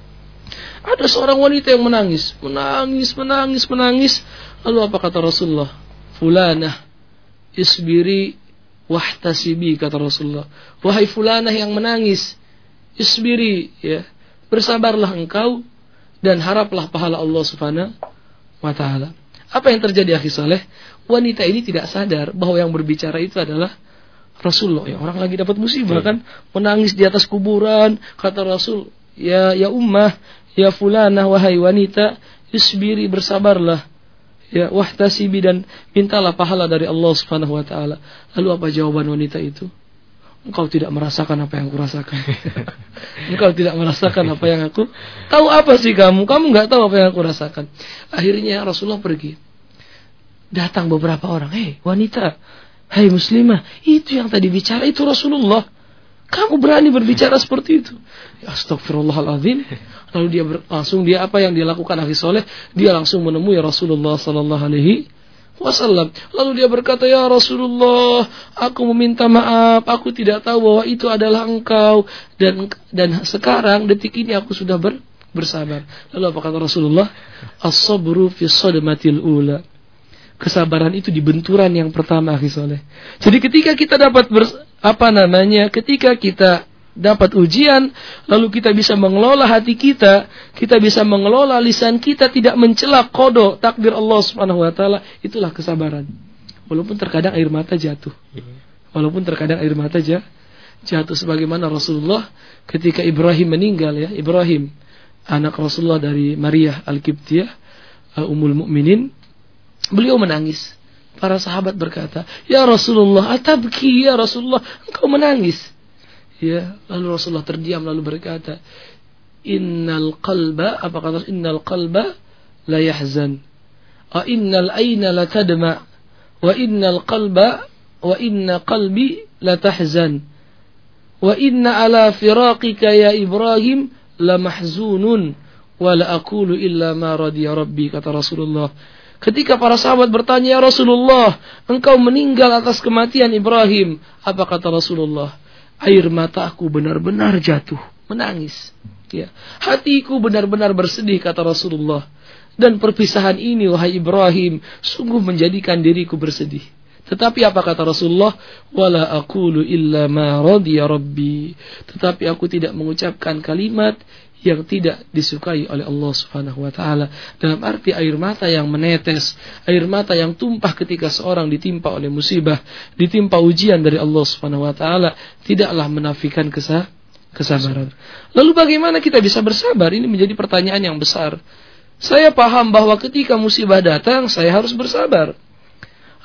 [SPEAKER 3] Ada seorang wanita yang menangis, menangis, menangis, menangis. Lalu apa kata Rasulullah? Fulanah, isbiri wahtasibi, kata Rasulullah. Wahai fulanah yang menangis, isbiri, ya, bersabarlah engkau dan haraplah pahala Allah Subhanahu wa taala. Apa yang terjadi, akhi saleh? Wanita ini tidak sadar bahwa yang berbicara itu adalah Rasulullah. Ya, orang lagi dapat musibah kan, menangis di atas kuburan. Kata Rasul, ya ya ummah, ya fulanah, wahai wanita, isbiri, bersabarlah, ya, wahtasibi, dan mintalah pahala dari Allah Subhanahu wa taala. Lalu apa jawaban wanita itu? Engkau tidak merasakan apa yang aku rasakan. Engkau tidak merasakan apa yang aku tahu. Apa sih kamu? Kamu enggak tahu apa yang aku rasakan. Akhirnya Rasulullah pergi. Datang beberapa orang, hei wanita, hei muslimah, itu yang tadi bicara itu Rasulullah. Kamu berani berbicara seperti itu? Ya, astagfirullahaladzim. Lalu dia ber, langsung dia apa yang dia lakukan, akhi soleh? Dia langsung menemui Rasulullah Sallallahu Alaihi Wasallam. Lalu dia berkata, ya Rasulullah, aku meminta maaf, aku tidak tahu bahwa itu adalah engkau, dan dan sekarang detik ini aku sudah ber, bersabar. Lalu apa kata Rasulullah? As-sabru fi sadmatil ula. Kesabaran itu di benturan yang pertama, akhi soleh. Jadi ketika kita dapat ber, apa namanya, ketika kita dapat ujian, lalu kita bisa mengelola hati kita, kita bisa mengelola lisan kita, tidak mencela qada takdir Allah Subhanahu wa taala, itulah kesabaran. Walaupun terkadang air mata jatuh. Walaupun terkadang air mata jatuh, sebagaimana Rasulullah ketika Ibrahim meninggal, ya, Ibrahim anak Rasulullah dari Maria Al-Qibtiyah, Ummul Mukminin, beliau menangis. Para sahabat berkata, ya Rasulullah, atabki ya Rasulullah, engkau menangis. Ya, lalu Rasulullah terdiam lalu berkata, innal qalba, apa kata? Innal qalba la yahzan, wa innal aina la tadma, wa innal qalba wa inna qalbi la tahzan, wa inna ala firaqika ya Ibrahim la mahzunun, wa la aqulu illa ma radiya rabbi, kata Rasulullah. Ketika para sahabat bertanya, ya Rasulullah, engkau meninggal atas kematian Ibrahim, apa kata Rasulullah? Air mataku benar-benar jatuh, menangis. Ya. Hatiku benar-benar bersedih, kata Rasulullah. Dan perpisahan ini, wahai Ibrahim, sungguh menjadikan diriku bersedih. Tetapi apa kata Rasulullah? Wala aqulu illa ma radiya rabbi. Tetapi aku tidak mengucapkan kalimat yang tidak disukai oleh Allah Subhanahu wa taala. Dalam arti air mata yang menetes, air mata yang tumpah ketika seorang ditimpa oleh musibah, ditimpa ujian dari Allah Subhanahu wa taala, tidaklah menafikan kesah, kesabaran. Lalu bagaimana kita bisa bersabar? Ini menjadi pertanyaan yang besar. Saya paham bahwa ketika musibah datang, saya harus bersabar.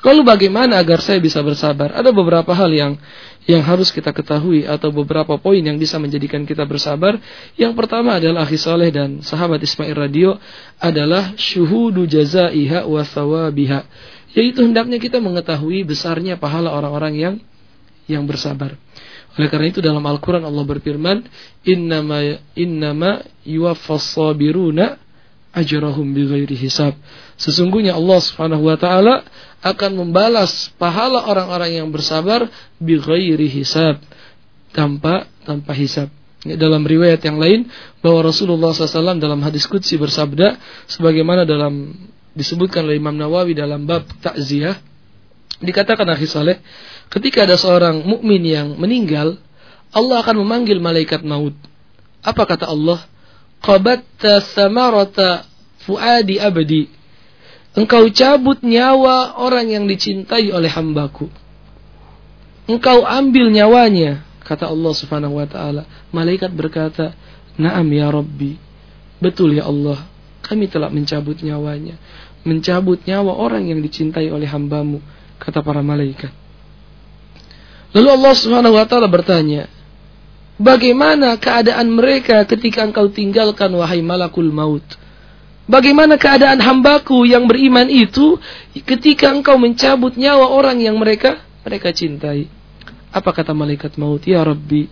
[SPEAKER 3] Lalu bagaimana agar saya bisa bersabar? Ada beberapa hal yang yang harus kita ketahui atau beberapa poin yang bisa menjadikan kita bersabar. Yang pertama adalah akhi saleh dan sahabat Ismail Radio adalah syuhudu jazaiha wa thawabiha, yaitu hendaknya kita mengetahui besarnya pahala orang-orang yang yang bersabar. Oleh karena itu dalam Al-Quran Allah berfirman, innama innama yuwaffas sabiruna ajrahum bighairi hisab. Sesungguhnya Allah Subhanahu wa taala akan membalas pahala orang-orang yang bersabar bighairi hisab, tanpa tanpa hisab. Dalam riwayat yang lain bahwa Rasulullah shallallahu alaihi wasallam dalam hadis qudsi bersabda, sebagaimana dalam disebutkan oleh Imam Nawawi dalam bab takziah, dikatakan akhi saleh, ketika ada seorang mukmin yang meninggal, Allah akan memanggil malaikat maut. Apa kata Allah? Qabatta samarata fuadi abdi. Engkau cabut nyawa orang yang dicintai oleh hambaku. Engkau ambil nyawanya, kata Allah Subhanahu wa taala. Malaikat berkata, "Na'am ya Rabbi." Betul ya Allah, kami telah mencabut nyawanya. Mencabut nyawa orang yang dicintai oleh hambamu, kata para malaikat. Lalu Allah Subhanahu wa taala bertanya, bagaimana keadaan mereka ketika engkau tinggalkan wahai malakul maut? Bagaimana keadaan hambaku yang beriman itu ketika engkau mencabut nyawa orang yang mereka mereka cintai? Apa kata malaikat maut? Ya Rabbi,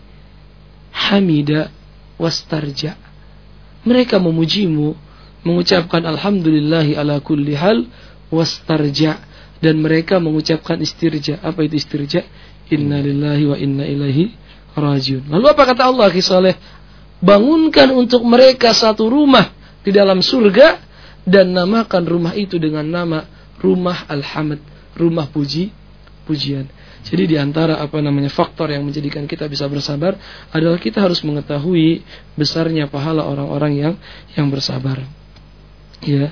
[SPEAKER 3] hamida wastarja. Mereka memujimu, mengucapkan alhamdulillahi ala kulli hal wastarja, dan mereka mengucapkan istirja. Apa itu istirja? Inna lillahi wa inna ilaihi rajiun. Lalu apa kata Allah akhi saleh? Bangunkan untuk mereka satu rumah di dalam surga dan namakan rumah itu dengan nama rumah al-hamd, rumah puji pujian. Jadi di antara apa namanya faktor yang menjadikan kita bisa bersabar adalah kita harus mengetahui besarnya pahala orang-orang yang yang bersabar. Ya.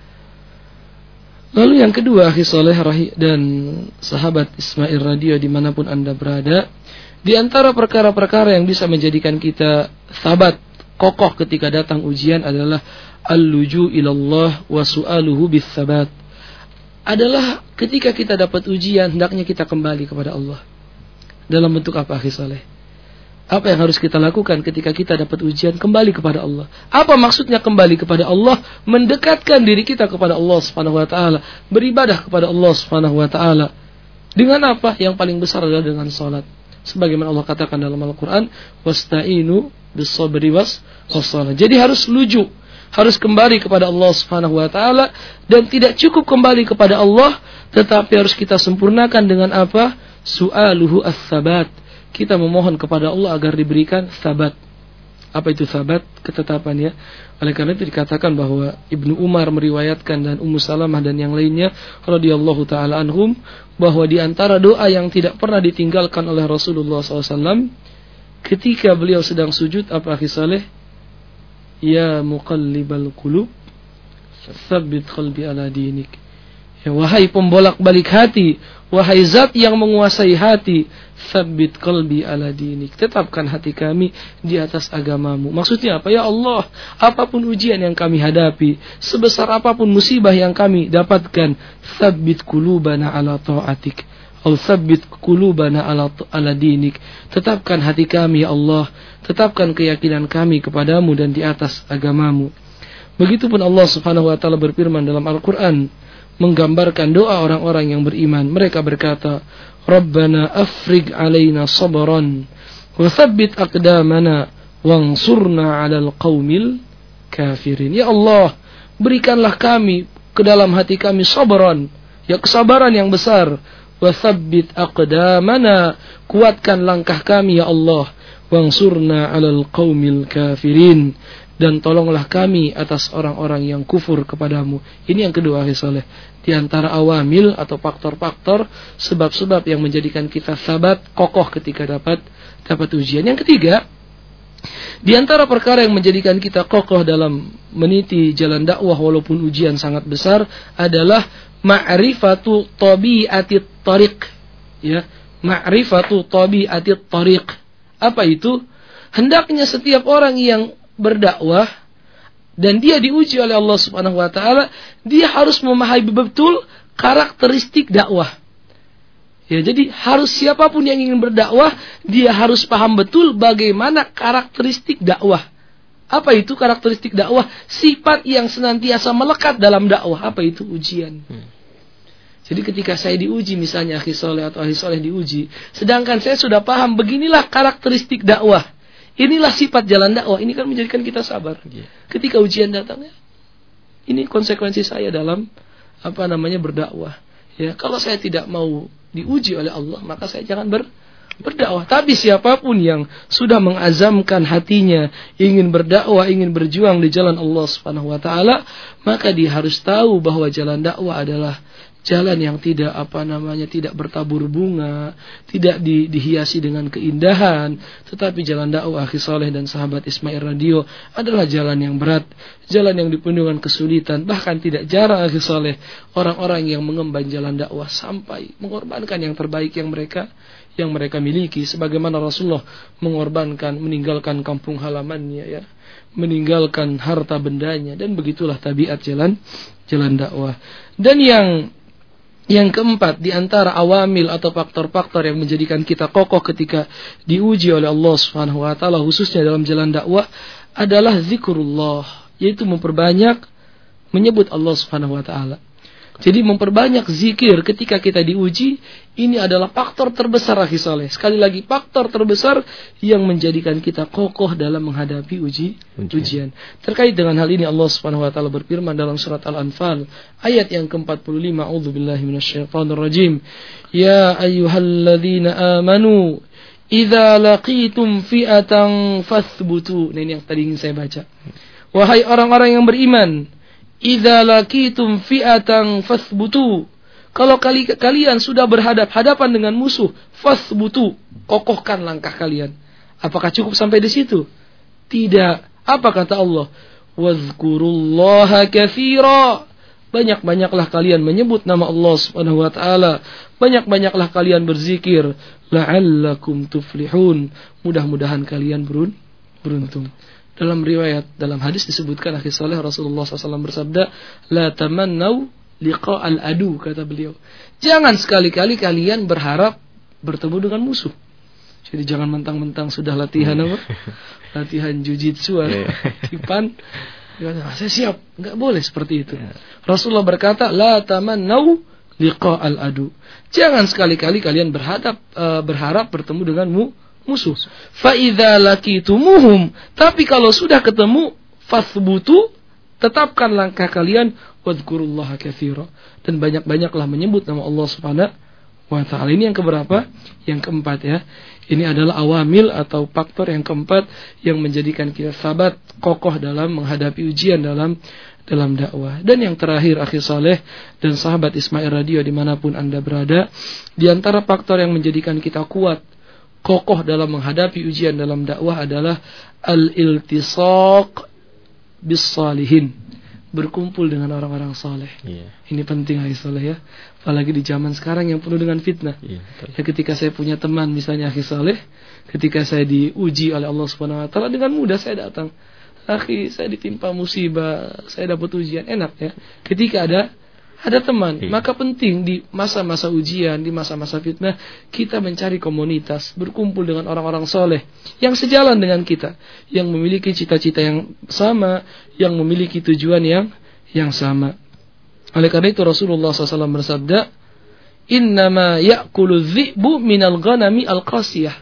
[SPEAKER 3] Lalu yang kedua, akhi saleh dan sahabat Ismail Radio dimanapun Anda berada, di antara perkara-perkara yang bisa menjadikan kita sabat, kokoh ketika datang ujian adalah al-luju ilallah wa su'aluhu bis-sabat. Adalah ketika kita dapat ujian, hendaknya kita kembali kepada Allah. Dalam bentuk apa akhi saleh? Apa yang harus kita lakukan ketika kita dapat ujian? Kembali kepada Allah. Apa maksudnya kembali kepada Allah? Mendekatkan diri kita kepada Allah Subhanahu wa taala, beribadah kepada Allah Subhanahu wa taala. Dengan apa? Yang paling besar adalah dengan salat. Sebagaimana Allah katakan dalam Al-Qur'an, wasta'inu bis-sabri was-shalah. Jadi harus luju, harus kembali kepada Allah Subhanahu wa taala, dan tidak cukup kembali kepada Allah, tetapi harus kita sempurnakan dengan apa? Su'aluhu as-sabat. Kita memohon kepada Allah agar diberikan sabat. Apa itu sabat? Ketetapan ya. Oleh karena itu dikatakan bahwa Ibnu Umar meriwayatkan dan Ummu Salamah dan yang lainnya radhiyallahu taala anhum, bahwa di antara doa yang tidak pernah ditinggalkan oleh Rasulullah shallallahu alaihi wasallam ketika beliau sedang sujud, apa akhi saleh? Ya muqallibal qulub, tsabbit qalbi ala dinik. Ya, wahai pembolak-balik hati, wahai zat yang menguasai hati, tsabbit qalbi ala dinik, tetapkan hati kami di atas agamamu. Maksudnya apa? Ya Allah, apapun ujian yang kami hadapi, sebesar apapun musibah yang kami dapatkan, tsabbit qulubana ala ta'atik, atau tsabbit qulubana ala ala dinik, tetapkan hati kami ya Allah, tetapkan keyakinan kami kepadamu dan di atas agamamu. Begitupun Allah Subhanahu wa taala berfirman dalam Al-Qur'an menggambarkan doa orang-orang yang beriman. Mereka berkata, Rabbana afrig alaina sabran wa tsabbit aqdamana wansurna 'alal qaumil kafirin. Ya Allah, berikanlah kami ke dalam hati kami sabran, ya kesabaran yang besar, wa tsabbit aqdamana, kuatkan langkah kami ya Allah, wansurna 'alal qaumil kafirin, dan tolonglah kami atas orang-orang yang kufur kepadamu. Ini yang kedua akhi saleh. Di antara awamil atau faktor-faktor sebab-sebab yang menjadikan kita sabat, kokoh ketika dapat dapat ujian. Yang ketiga, di antara perkara yang menjadikan kita kokoh dalam meniti jalan dakwah walaupun ujian sangat besar adalah ma'rifatu tabi'atit tariq. Ya, ma'rifatu tabi'atit tariq. Apa itu? Hendaknya setiap orang yang berdakwah dan dia diuji oleh Allah Subhanahu wa taala, dia harus memahami betul karakteristik dakwah. Ya, jadi harus siapapun yang ingin berdakwah, dia harus paham betul bagaimana karakteristik dakwah. Apa itu karakteristik dakwah? Sifat yang senantiasa melekat dalam dakwah. Apa itu? Ujian. Hmm. Jadi ketika saya diuji, misalnya akhi soleh atau akhi soleh diuji, sedangkan saya sudah paham beginilah karakteristik dakwah, inilah sifat jalan dakwah, ini kan menjadikan kita sabar. Yeah. Ketika ujian datang, ya, ini konsekuensi saya dalam apa namanya berdakwah. Ya, kalau saya tidak mau diuji oleh Allah, maka saya jangan ber, berdakwah. Tapi siapapun yang sudah mengazamkan hatinya ingin berdakwah, ingin berjuang di jalan Allah Subhanahu wa taala, maka dia harus tahu bahwa jalan dakwah adalah jalan yang tidak apa namanya tidak bertabur bunga, tidak di, dihiasi dengan keindahan, tetapi jalan dakwah akhi saleh dan sahabat Ismail Radio adalah jalan yang berat, jalan yang dipenuhi dengan kesulitan. Bahkan tidak jarang akhi saleh orang-orang yang mengemban jalan dakwah sampai mengorbankan yang terbaik yang mereka yang mereka miliki, sebagaimana Rasulullah mengorbankan, meninggalkan kampung halamannya, ya, meninggalkan harta bendanya, dan begitulah tabiat jalan jalan dakwah. Dan yang Yang keempat, di antara awamil atau faktor-faktor yang menjadikan kita kokoh ketika diuji oleh Allah Subhanahu wa taala khususnya dalam jalan dakwah adalah zikrullah, yaitu memperbanyak menyebut Allah Subhanahu wa taala. Jadi memperbanyak zikir ketika kita diuji, ini adalah faktor terbesar akhi saleh. Sekali lagi, faktor terbesar yang menjadikan kita kokoh dalam menghadapi uji ujian. ujian. Terkait dengan hal ini Allah Subhanahu wa taala berfirman dalam surat Al-Anfal ayat yang ke empat puluh lima, A'udzubillahi minasyaitonir rajim. Ya ayyuhalladzina amanu idza laqitum fi'atan fathbutu. Nah, ini yang tadi ingin saya baca. Wahai orang-orang yang beriman, idza laqitum fi'atan fathbutu. Kalau kali, kalian sudah berhadap-hadapan dengan musuh, fathbutu, kokohkan langkah kalian. Apakah cukup sampai di situ? Tidak. Apa kata Allah? Wazkurullaha katsira. Banyak-banyaklah kalian menyebut nama Allah Subhanahu wa taala. Banyak-banyaklah kalian berzikir, la'allakum tuflihun. Mudah-mudahan kalian berun, beruntung. Dalam riwayat, dalam hadis disebutkan akhi saleh Rasulullah shallallahu alaihi wasallam bersabda, la tamannau liqa al-adu, kata beliau. Jangan sekali-kali kalian berharap bertemu dengan musuh. Jadi jangan mentang-mentang sudah latihan apa? Latihan jujitsu atau tipan. Saya siap. Enggak boleh seperti itu. Rasulullah berkata, la tamannau liqa al-adu. Jangan sekali-kali kalian berhadap uh, berharap bertemu dengan mu musuh. Fa idza laqitumuhum, tapi kalau sudah ketemu, fathbutu, tetapkan langkah kalian, wadhkurullaha katsira, dan banyak-banyaklah menyebut nama Allah Subhanahu wa taala. Ini yang keberapa? Yang keempat, ya. Ini adalah awamil atau faktor yang keempat yang menjadikan kita sabat, kokoh dalam menghadapi ujian dalam dalam dakwah. Dan yang terakhir akhi saleh dan sahabat Ismail Radio dimanapun Anda berada, di antara faktor yang menjadikan kita kuat, kokoh dalam menghadapi ujian dalam dakwah adalah al-iltisaq bis-salihin, berkumpul dengan orang-orang saleh. Yeah. Ini penting akhi saleh, ya. Apalagi di zaman sekarang yang penuh dengan fitnah. Yeah, ya, ketika saya punya teman misalnya akhi saleh, ketika saya diuji oleh Allah Subhanahu wa taala, dengan mudah saya datang. Akhi, saya ditimpa musibah, saya dapat ujian, enak, ya. Ketika ada Ada teman, iya. Maka penting di masa-masa ujian, di masa-masa fitnah, kita mencari komunitas, berkumpul dengan orang-orang soleh yang sejalan dengan kita, yang memiliki cita-cita yang sama, yang memiliki tujuan yang yang sama. Oleh karena itu Rasulullah shallallahu alaihi wasallam bersabda, innama ya'kulu dhi'bu minal ghanami al-qasiyah.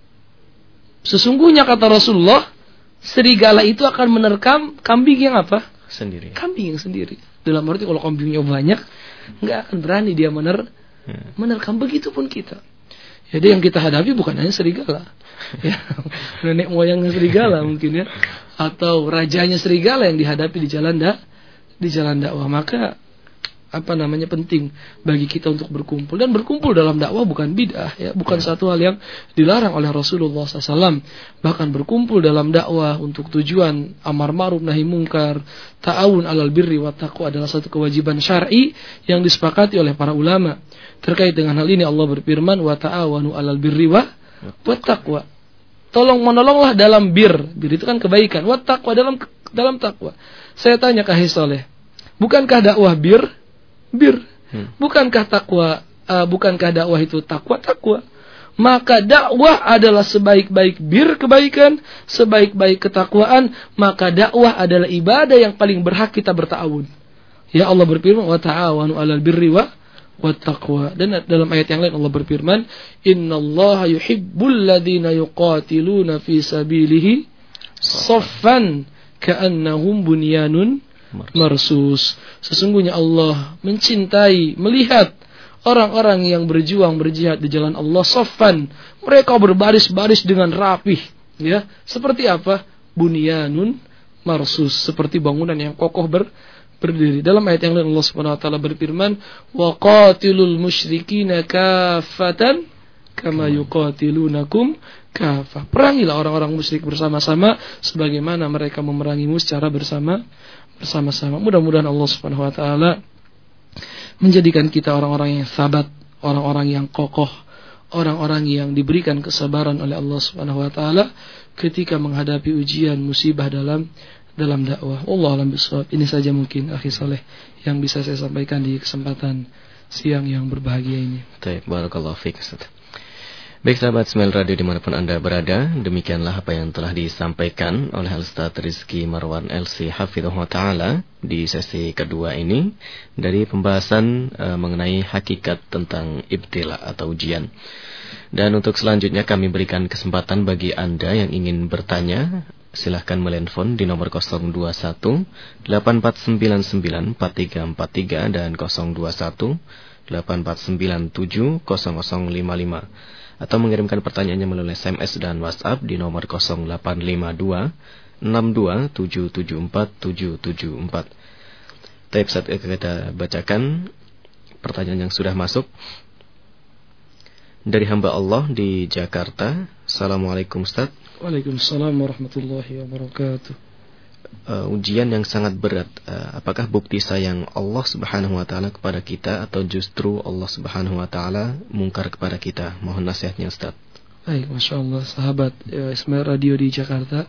[SPEAKER 3] Sesungguhnya kata Rasulullah, serigala itu akan menerkam kambing yang apa? Sendiri. Kambing yang sendiri. Dalam arti kalau kambingnya banyak, nggak akan berani dia mener, hmm. menerkam. Begitupun kita. Jadi yang kita hadapi bukan hanya serigala, ya, nenek moyangnya serigala mungkin, ya, atau rajanya serigala yang dihadapi di jalan dak, di jalan dakwah. Maka apa namanya penting bagi kita untuk berkumpul, dan berkumpul dalam dakwah bukan bid'ah, ya, bukan ya. Satu hal yang dilarang oleh Rasulullah shallallahu alaihi wasallam. Bahkan berkumpul dalam dakwah untuk tujuan amar ma'ruf nahi mungkar, ta'awun alal birri wat taqwa adalah satu kewajiban syar'i yang disepakati oleh para ulama. Terkait dengan hal ini Allah berfirman, wa ta'awanu alal birri wa wat taqwa. Tolong menolonglah dalam bir, bir itu kan kebaikan, wat taqwa dalam dalam takwa. Saya tanya ke Ahli Saleh, bukankah dakwah bir? Bir.
[SPEAKER 4] Hmm.
[SPEAKER 3] Bukankah takwa, uh, bukankah dakwah itu takwa? Takwa. Maka dakwah adalah sebaik-baik bir kebaikan, sebaik-baik ketakwaan, maka dakwah adalah ibadah yang paling berhak kita berta'awun. Ya Allah berfirman, wa ta'awanu 'alal birri wa wattaqwa. Dan dalam ayat yang lain Allah berfirman, innallaha yuhibbul ladzina yuqatiluna fi sabilihi saffan ka'annahum bunyanun marsus. Sesungguhnya Allah mencintai, melihat orang-orang yang berjuang berjihad di jalan Allah saffan, mereka berbaris-baris dengan rapih, ya. Seperti apa? Bunyanun marsus, seperti bangunan yang kokoh ber, berdiri. Dalam ayat yang lain Allah Subhanahu wa taala berfirman, wa qatilul musyrikina kaffatan kama yuqatilunakum kaffah. Perangilah orang-orang musyrik bersama-sama sebagaimana mereka memerangimu secara bersama bersama-sama. Mudah-mudahan Allah Subhanahu wa taala menjadikan kita orang-orang yang sabat, orang-orang yang kokoh, orang-orang yang diberikan kesabaran oleh Allah Subhanahu wa taala ketika menghadapi ujian musibah dalam dalam dakwah. Wallahu a'lam bishawab. Ini saja mungkin akhi saleh yang bisa saya sampaikan di kesempatan siang yang berbahagia ini.
[SPEAKER 4] Baik, barakallahu fiik Ustaz. Baik sahabat Smile Radio dimanapun Anda berada, demikianlah apa yang telah disampaikan oleh Ustaz Rizky Marwan L C Hafizahullah Ta'ala di sesi kedua ini dari pembahasan uh, mengenai hakikat tentang ibtila atau ujian. Dan untuk selanjutnya kami berikan kesempatan bagi Anda yang ingin bertanya, silahkan menelpon di nomor nol dua satu delapan empat sembilan sembilan empat tiga empat tiga dan nol dua satu delapan empat sembilan tujuh nol nol lima lima, atau mengirimkan pertanyaannya melalui S M S dan WhatsApp di nomor nol delapan lima dua enam dua tujuh tujuh empat tujuh tujuh empat. Tapi saat kita bacakan pertanyaan yang sudah masuk dari hamba Allah di Jakarta. Assalamualaikum Ustaz.
[SPEAKER 3] Waalaikumsalam warahmatullahi wabarakatuh.
[SPEAKER 4] Uh, ujian yang sangat berat, uh, apakah bukti sayang Allah Subhanahu wa taala kepada kita atau justru Allah Subhanahu wa taala mungkar kepada kita? Mohon nasihatnya Ustaz.
[SPEAKER 3] Baik, Masya Allah sahabat ya, Smile Radio di Jakarta.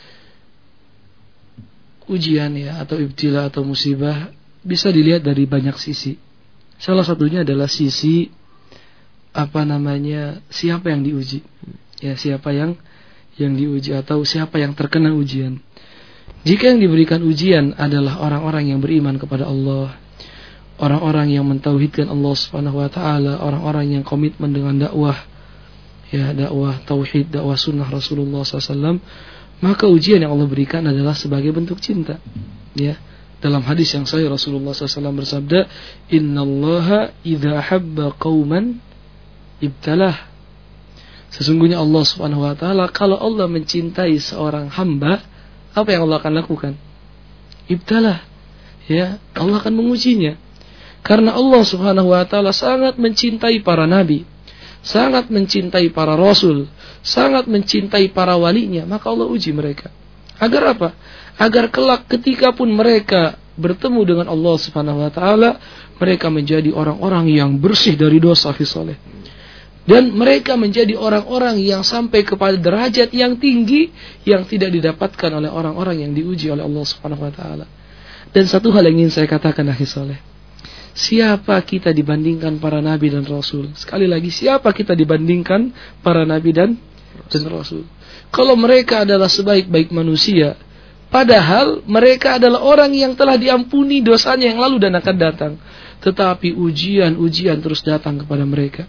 [SPEAKER 3] Ujian ya atau ibtila atau musibah bisa dilihat dari banyak sisi. Salah satunya adalah sisi apa namanya, siapa yang diuji. Ya, siapa yang yang diuji atau siapa yang terkena ujian. Jika yang diberikan ujian adalah orang-orang yang beriman kepada Allah, orang-orang yang mentauhidkan Allah Subhanahu wa taala, orang-orang yang komitmen dengan dakwah, ya dakwah tauhid, dakwah sunnah Rasulullah sallallahu alaihi wasallam, maka ujian yang Allah berikan adalah sebagai bentuk cinta. Ya, dalam hadis yang sahih Rasulullah sallallahu alaihi wasallam bersabda, "Innallaha idza habba qauman ibtalah." Sesungguhnya Allah Subhanahu wa taala kalau Allah mencintai seorang hamba, apa yang Allah akan lakukan? Ibtalah. Ya, Allah akan mengujinya. Karena Allah Subhanahu wa taala sangat mencintai para nabi, sangat mencintai para rasul, sangat mencintai para walinya, maka Allah uji mereka. Agar apa? Agar kelak ketika pun mereka bertemu dengan Allah Subhanahu wa taala, mereka menjadi orang-orang yang bersih dari dosa fi sholih. Dan mereka menjadi orang-orang yang sampai kepada derajat yang tinggi yang tidak didapatkan oleh orang-orang yang diuji oleh Allah Subhanahu wa taala. Dan satu hal yang ingin saya katakan akhi saleh, siapa kita dibandingkan para nabi dan rasul? Sekali lagi, siapa kita dibandingkan para nabi dan dan rasul? Kalau mereka adalah sebaik-baik manusia, padahal mereka adalah orang yang telah diampuni dosanya yang lalu dan akan datang, tetapi ujian-ujian terus datang kepada mereka.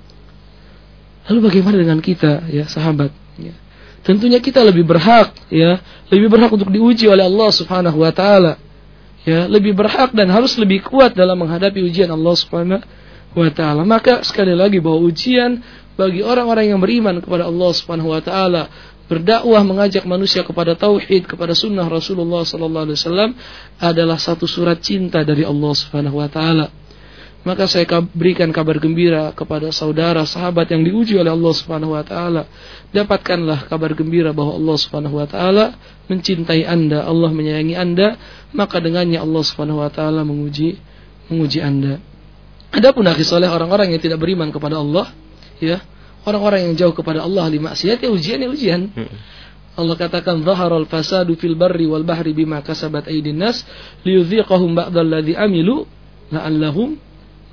[SPEAKER 3] Lalu bagaimana dengan kita, ya sahabat? Ya. Tentunya kita lebih berhak, ya, lebih berhak untuk diuji oleh Allah Subhanahu wa taala. Ya, lebih berhak dan harus lebih kuat dalam menghadapi ujian Allah Subhanahu wa taala. Maka sekali lagi bahwa ujian bagi orang-orang yang beriman kepada Allah Subhanahu wa taala, berdakwah mengajak manusia kepada tauhid, kepada sunnah Rasulullah sallallahu alaihi wasallam adalah satu surat cinta dari Allah Subhanahu wa taala. Maka saya berikan kabar gembira kepada saudara sahabat yang diuji oleh Allah Subhanahu wa taala. Dapatkanlah kabar gembira bahwa Allah Subhanahu wa taala mencintai Anda, Allah menyayangi Anda, maka dengannya Allah Subhanahu wa taala menguji menguji Anda. Adapun akhi saleh, orang-orang yang tidak beriman kepada Allah, ya, orang-orang yang jauh kepada Allah ahli maksiat, ya ujian ya ujian. Allah katakan zaharal fasadu fil barri wal bahri bima kasabat aydin nas liyudhiqahum ba'dalladzi amilu la'allahum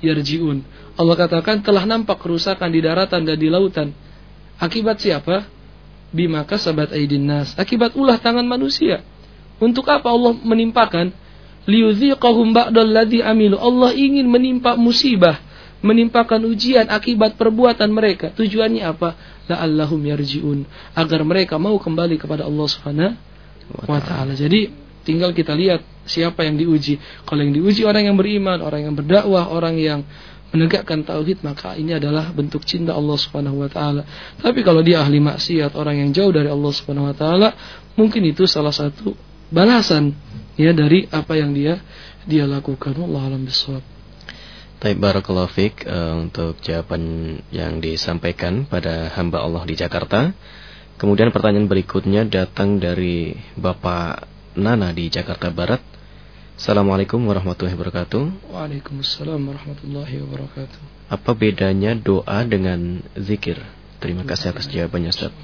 [SPEAKER 3] yarji'un. Allah katakan telah nampak kerusakan di daratan dan di lautan. Akibat siapa? Bima kasabat aydin nas. Akibat ulah tangan manusia. Untuk apa Allah menimpakan? Liyudhiqahum ba'dalladzi amilu. Allah ingin menimpa musibah, menimpakan ujian akibat perbuatan mereka. Tujuannya apa? La'allahum yarji'un, agar mereka mau kembali kepada Allah Subhanahu wa taala. Jadi tinggal kita lihat siapa yang diuji. Kalau yang diuji orang yang beriman, orang yang berdakwah, orang yang menegakkan tauhid, maka ini adalah bentuk cinta Allah Subhanahu wa taala. Tapi kalau dia ahli maksiat, orang yang jauh dari Allah Subhanahu wa taala, mungkin itu salah satu balasan ya dari apa yang dia dia lakukan. Wallahu a'lam bishawab.
[SPEAKER 4] Baik, barakallahu fiik uh, untuk jawaban yang disampaikan pada hamba Allah di Jakarta. Kemudian pertanyaan berikutnya datang dari Bapak Nana di Jakarta Barat. Assalamualaikum warahmatullahi wabarakatuh.
[SPEAKER 3] Waalaikumsalam warahmatullahi wabarakatuh.
[SPEAKER 4] Apa bedanya doa dengan zikir? Terima kasih atas jawabannya, Ustaz.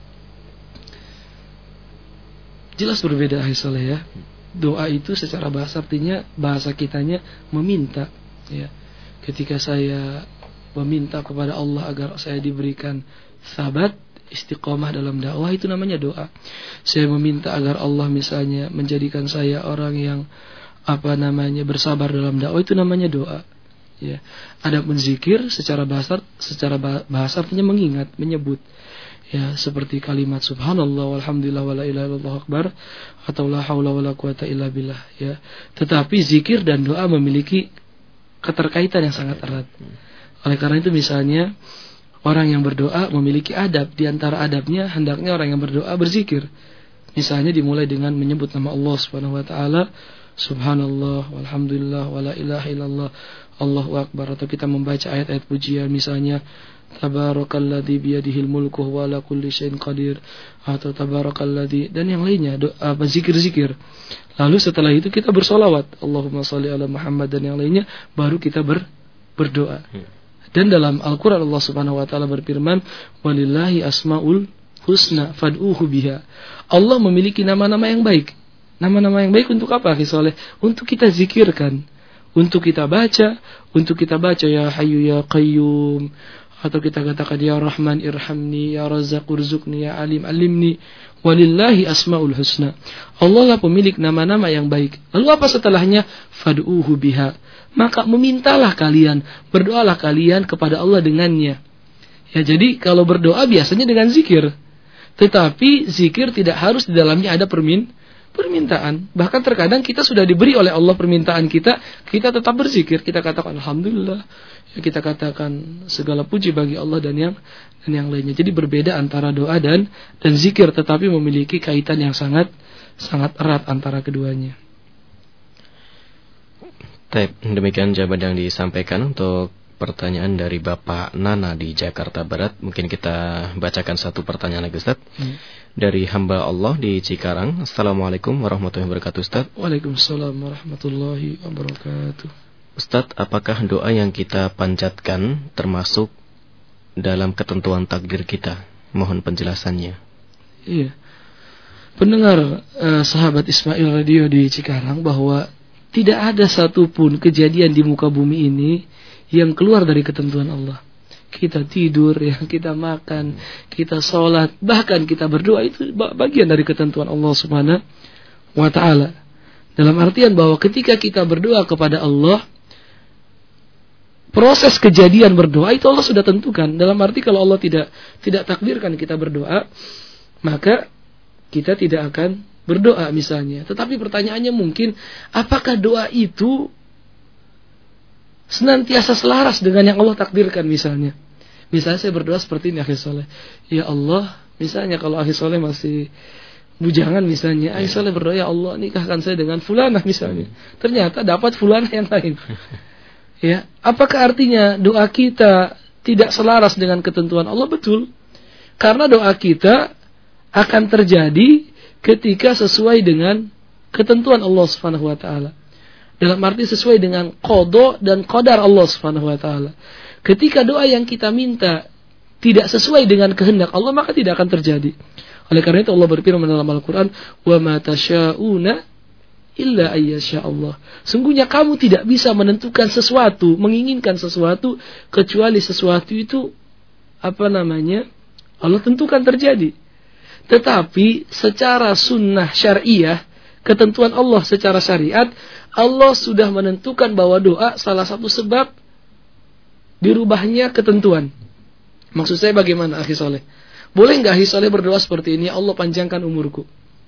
[SPEAKER 3] Jelas berbeda, Aisyah ya. Doa itu secara bahasa artinya, bahasa kitanya meminta ya. Ketika saya meminta kepada Allah agar saya diberikan sabat, istiqomah dalam dakwah, itu namanya doa. Saya meminta agar Allah misalnya menjadikan saya orang yang apa namanya bersabar dalam dakwah, itu namanya doa. Ya. Adapun zikir secara bahasa secara bahasa artinya mengingat, menyebut. Ya, seperti kalimat subhanallah walhamdulillah wala ilaha illallah akbar atau la haula wala quwata illa billah ya. Tetapi zikir dan doa memiliki keterkaitan yang sangat erat. Oleh karena itu misalnya orang yang berdoa memiliki adab. Di antara adabnya hendaknya orang yang berdoa berzikir. Misalnya dimulai dengan menyebut nama Allah Subhanahu wa taala, subhanallah walhamdulillah wala ilaha illallah Allahu akbar, atau kita membaca ayat-ayat pujian misalnya tabarakalladzi biyadihil mulku wa ala kulli syai'in qadir, atau tabarakalladzi, dan yang lainnya, doa zikir-zikir. Lalu setelah itu kita bersolawat Allahumma shalli ala Muhammad dan yang lainnya, baru kita ber, berdoa. Dan dalam Al-Quran Allah Subhanahu wa taala berfirman, walillahi asmaul husna fad'uhu biha. Allah memiliki nama-nama yang baik. Nama-nama yang baik untuk apa, akhi soleh? Untuk kita zikirkan, untuk kita baca, untuk kita baca ya Hayyu ya Qayyum, atau kita katakan ya Rahman irhamni, ya Razzaq urzuqni, ya Alim alimni. Walillahi asmaul husna. Allah lah pemilik nama-nama yang baik. Lalu apa setelahnya? Fad'uhu biha. Maka memintalah kalian, berdoalah kalian kepada Allah dengannya. Ya, jadi kalau berdoa biasanya dengan zikir. Tetapi zikir tidak harus di dalamnya ada permin, permintaan. Bahkan terkadang kita sudah diberi oleh Allah permintaan kita, kita tetap berzikir. Kita katakan alhamdulillah. Ya, kita katakan segala puji bagi Allah dan yang dan yang lainnya. Jadi berbeda antara doa dan dan zikir, tetapi memiliki kaitan yang sangat sangat erat antara keduanya.
[SPEAKER 4] Baik, demikian jawaban yang disampaikan untuk pertanyaan dari Bapak Nana di Jakarta Barat. Mungkin kita bacakan satu pertanyaan lagi, Ustaz. Hmm. Dari hamba Allah di Cikarang. Assalamualaikum warahmatullahi wabarakatuh, Ustaz.
[SPEAKER 3] Waalaikumsalam warahmatullahi wabarakatuh.
[SPEAKER 4] Ustaz, apakah doa yang kita panjatkan termasuk dalam ketentuan takdir kita? Mohon penjelasannya.
[SPEAKER 3] Iya. Pendengar eh, sahabat Ismail Radio di Cikarang, bahwa tidak ada satupun kejadian di muka bumi ini yang keluar dari ketentuan Allah. Kita tidur, ya, kita makan, kita sholat, bahkan kita berdoa, itu bagian dari ketentuan Allah Subhanahu wa taala. Dalam artian bahwa ketika kita berdoa kepada Allah, proses kejadian berdoa itu Allah sudah tentukan. Dalam arti kalau Allah tidak tidak takdirkan kita berdoa, maka kita tidak akan berdoa misalnya. Tetapi pertanyaannya mungkin, apakah doa itu senantiasa selaras dengan yang Allah takdirkan misalnya? Misalnya saya berdoa seperti ini, akhi soleh. Ya Allah, misalnya kalau akhi soleh masih bujangan misalnya, akhi soleh berdoa, ya Allah nikahkan saya dengan fulanah misalnya. Ternyata dapat fulanah yang lain. Ya, apakah artinya doa kita tidak selaras dengan ketentuan Allah? Betul. Karena doa kita akan terjadi ketika sesuai dengan ketentuan Allah Subhanahu wa taala. Dalam arti sesuai dengan qada dan qadar Allah Subhanahu wa taala. Ketika doa yang kita minta tidak sesuai dengan kehendak Allah, maka tidak akan terjadi. Oleh karena itu Allah berfirman dalam Al-Qur'an, "Wa ma tasyauna illa ayyasha Allah. Sungguhnya kamu tidak bisa menentukan sesuatu, menginginkan sesuatu kecuali sesuatu itu apa namanya? Allah tentukan terjadi. Tetapi secara sunnah syariah, ketentuan Allah secara syariat, Allah sudah menentukan bahwa doa salah satu sebab dirubahnya ketentuan. Maksud saya bagaimana, akhi soleh? Boleh nggak akhi soleh berdoa seperti ini, ya Allah panjangkan umurku?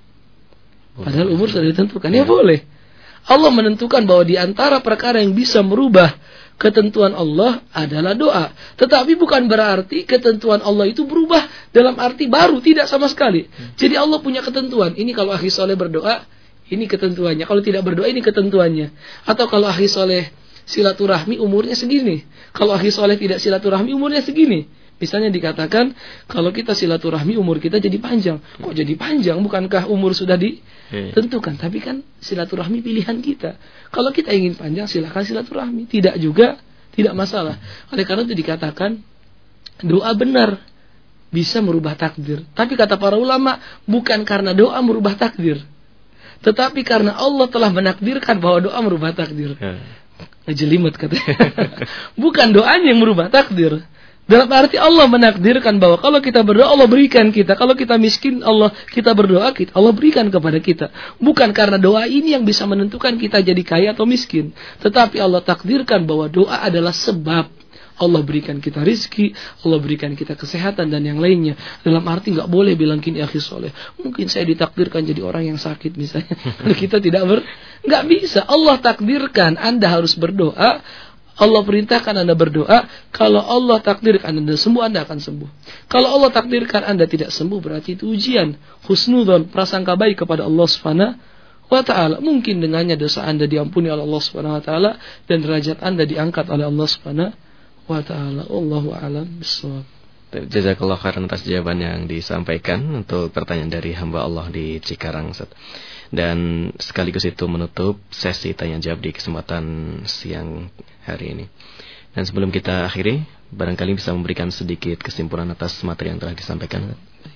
[SPEAKER 3] Padahal umur sudah ditentukan. Ya boleh. Allah menentukan bahwa di antara perkara yang bisa merubah ketentuan Allah adalah doa. Tetapi bukan berarti ketentuan Allah itu berubah dalam arti baru. Tidak sama sekali. Jadi Allah punya ketentuan. Ini kalau akhi soleh berdoa, ini ketentuannya. Kalau tidak berdoa, ini ketentuannya. Atau kalau akhi soleh silaturahmi, umurnya segini. Kalau akhi soleh tidak silaturahmi, umurnya segini. Misalnya dikatakan, kalau kita silaturahmi umur kita jadi panjang. Kok jadi panjang? Bukankah umur sudah ditentukan? Tapi kan silaturahmi pilihan kita. Kalau kita ingin panjang, silakan silaturahmi. Tidak juga, tidak masalah. Oleh karena itu dikatakan, doa benar bisa merubah takdir. Tapi kata para ulama, bukan karena doa merubah takdir, tetapi karena Allah telah menakdirkan bahwa doa merubah takdir. Ngejelimet katanya. Bukan doanya yang merubah takdir. Dalam arti Allah menakdirkan bahwa kalau kita berdoa Allah berikan kita. Kalau kita miskin Allah kita berdoa kita, Allah berikan kepada kita. Bukan karena doa ini yang bisa menentukan kita jadi kaya atau miskin. Tetapi Allah takdirkan bahwa doa adalah sebab. Allah berikan kita rizki, Allah berikan kita kesehatan dan yang lainnya. Dalam arti nggak boleh bilang gini, akhi soleh, mungkin saya ditakdirkan jadi orang yang sakit misalnya. Kita tidak ber, nggak bisa. Allah takdirkan Anda harus berdoa. Allah perintahkan Anda berdoa. Kalau Allah takdirkan Anda sembuh, Anda akan sembuh. Kalau Allah takdirkan Anda tidak sembuh, berarti itu ujian. Husnudzon, prasangka baik kepada Allah Subhanahu wa ta'ala. Mungkin dengannya dosa Anda diampuni oleh Allah Subhanahu wa ta'ala dan derajat Anda diangkat oleh Allah Subhanahu wa ta'ala. Allahu a'lam bishawab.
[SPEAKER 4] Jazakallah khairan atas jawaban yang disampaikan untuk pertanyaan dari hamba Allah di Cikarang, Ustaz. Dan sekaligus itu menutup sesi tanya jawab di kesempatan siang hari ini. Dan sebelum kita akhiri, barangkali bisa memberikan sedikit kesimpulan atas materi yang telah disampaikan.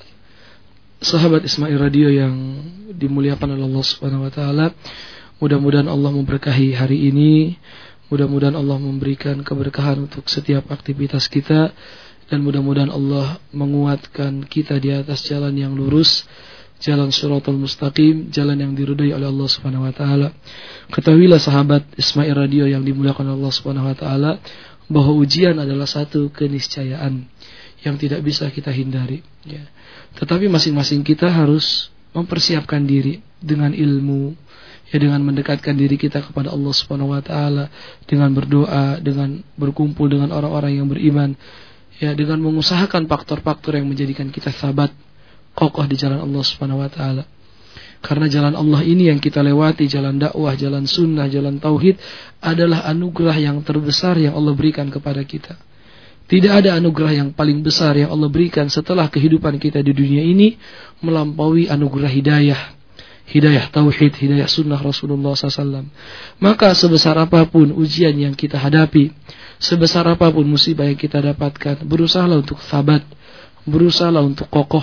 [SPEAKER 3] Sahabat Ismail Radio yang dimuliakan oleh Allah Subhanahu wa taala, mudah-mudahan Allah memberkahi hari ini, mudah-mudahan Allah memberikan keberkahan untuk setiap aktivitas kita, dan mudah-mudahan Allah menguatkan kita di atas jalan yang lurus, jalan Shiratal Mustaqim, jalan yang diridhai oleh Allah Subhanahu wa taala. Ketahuilah sahabat Ismail Radio yang dimuliakan oleh Allah Subhanahu wa taala, bahwa ujian adalah satu keniscayaan yang tidak bisa kita hindari, ya. Tetapi masing-masing kita harus mempersiapkan diri dengan ilmu, ya, dengan mendekatkan diri kita kepada Allah Subhanahu wa taala, dengan berdoa, dengan berkumpul dengan orang-orang yang beriman, ya, dengan mengusahakan faktor-faktor yang menjadikan kita sabat, kokoh di jalan Allah Subhanahu wa taala. Karena jalan Allah ini yang kita lewati, jalan dakwah, jalan sunnah, jalan tauhid, adalah anugerah yang terbesar yang Allah berikan kepada kita. Tidak ada anugerah yang paling besar yang Allah berikan setelah kehidupan kita di dunia ini melampaui anugerah hidayah. Hidayah tauhid, hidayah sunnah Rasulullah shallallahu alaihi wasallam. Maka sebesar apapun ujian yang kita hadapi, sebesar apapun musibah yang kita dapatkan, berusahalah untuk sabat, berusahalah untuk kokoh.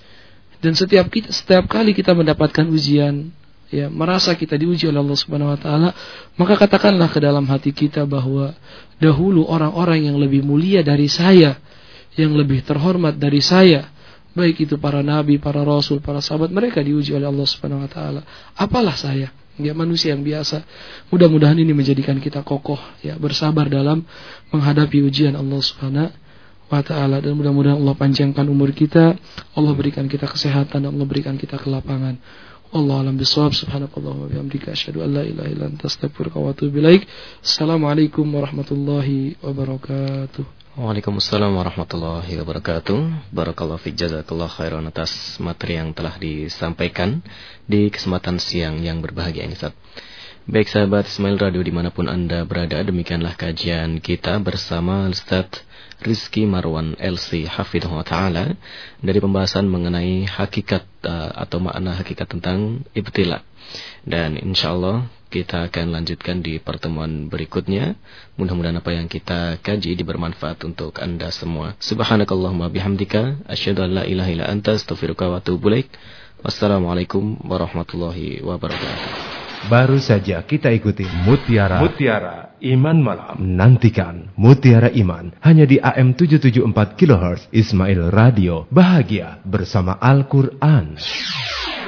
[SPEAKER 3] Dan setiap kita, setiap kali kita mendapatkan ujian, ya, merasa kita diuji oleh Allah Subhanahu wa taala, maka katakanlah ke dalam hati kita bahwa dahulu orang-orang yang lebih mulia dari saya, yang lebih terhormat dari saya, baik itu para nabi, para rasul, para sahabat, mereka diuji oleh Allah Subhanahu wa taala. Apalah saya, ya, manusia yang biasa. Mudah-mudahan ini menjadikan kita kokoh, ya, bersabar dalam menghadapi ujian Allah Subhanahu wa ta'ala. Dan mudah-mudahan Allah panjangkan umur kita, Allah berikan kita kesehatan, Allah berikan kita kelapangan. Wallahu a'lam bishawab. Subhanallahi wa bihamdika, asyhadu an la ilaha illa anta, astaghfiruka wa atubu ilaik. Assalamualaikum warahmatullahi wabarakatuh.
[SPEAKER 4] Waalaikumsalam warahmatullahi wabarakatuh. Barakallahu fiik, jazakallahu khairan atas materi yang telah disampaikan di kesempatan siang yang berbahagia ini, Ustaz. Baik sahabat Ismail Radio dimanapun Anda berada, demikianlah kajian kita bersama Ustaz Rizky Marwan L C Hafidhullah Ta'ala dari pembahasan mengenai hakikat uh, atau makna hakikat tentang ibtila. Dan insyaAllah kita akan lanjutkan di pertemuan berikutnya. Mudah-mudahan apa yang kita kaji bermanfaat untuk Anda semua. Subhanakallahumma bihamdika, asyhadu an la ilaha illa anta, astaghfiruka wa atubu ilaik. Wassalamualaikum warahmatullahi wabarakatuh.
[SPEAKER 1] Baru saja kita ikuti Mutiara
[SPEAKER 2] Mutiara Iman Malam.
[SPEAKER 1] Nantikan Mutiara Iman hanya di A M tujuh tujuh empat kilohertz Ismail Radio. Bahagia bersama Al-Quran.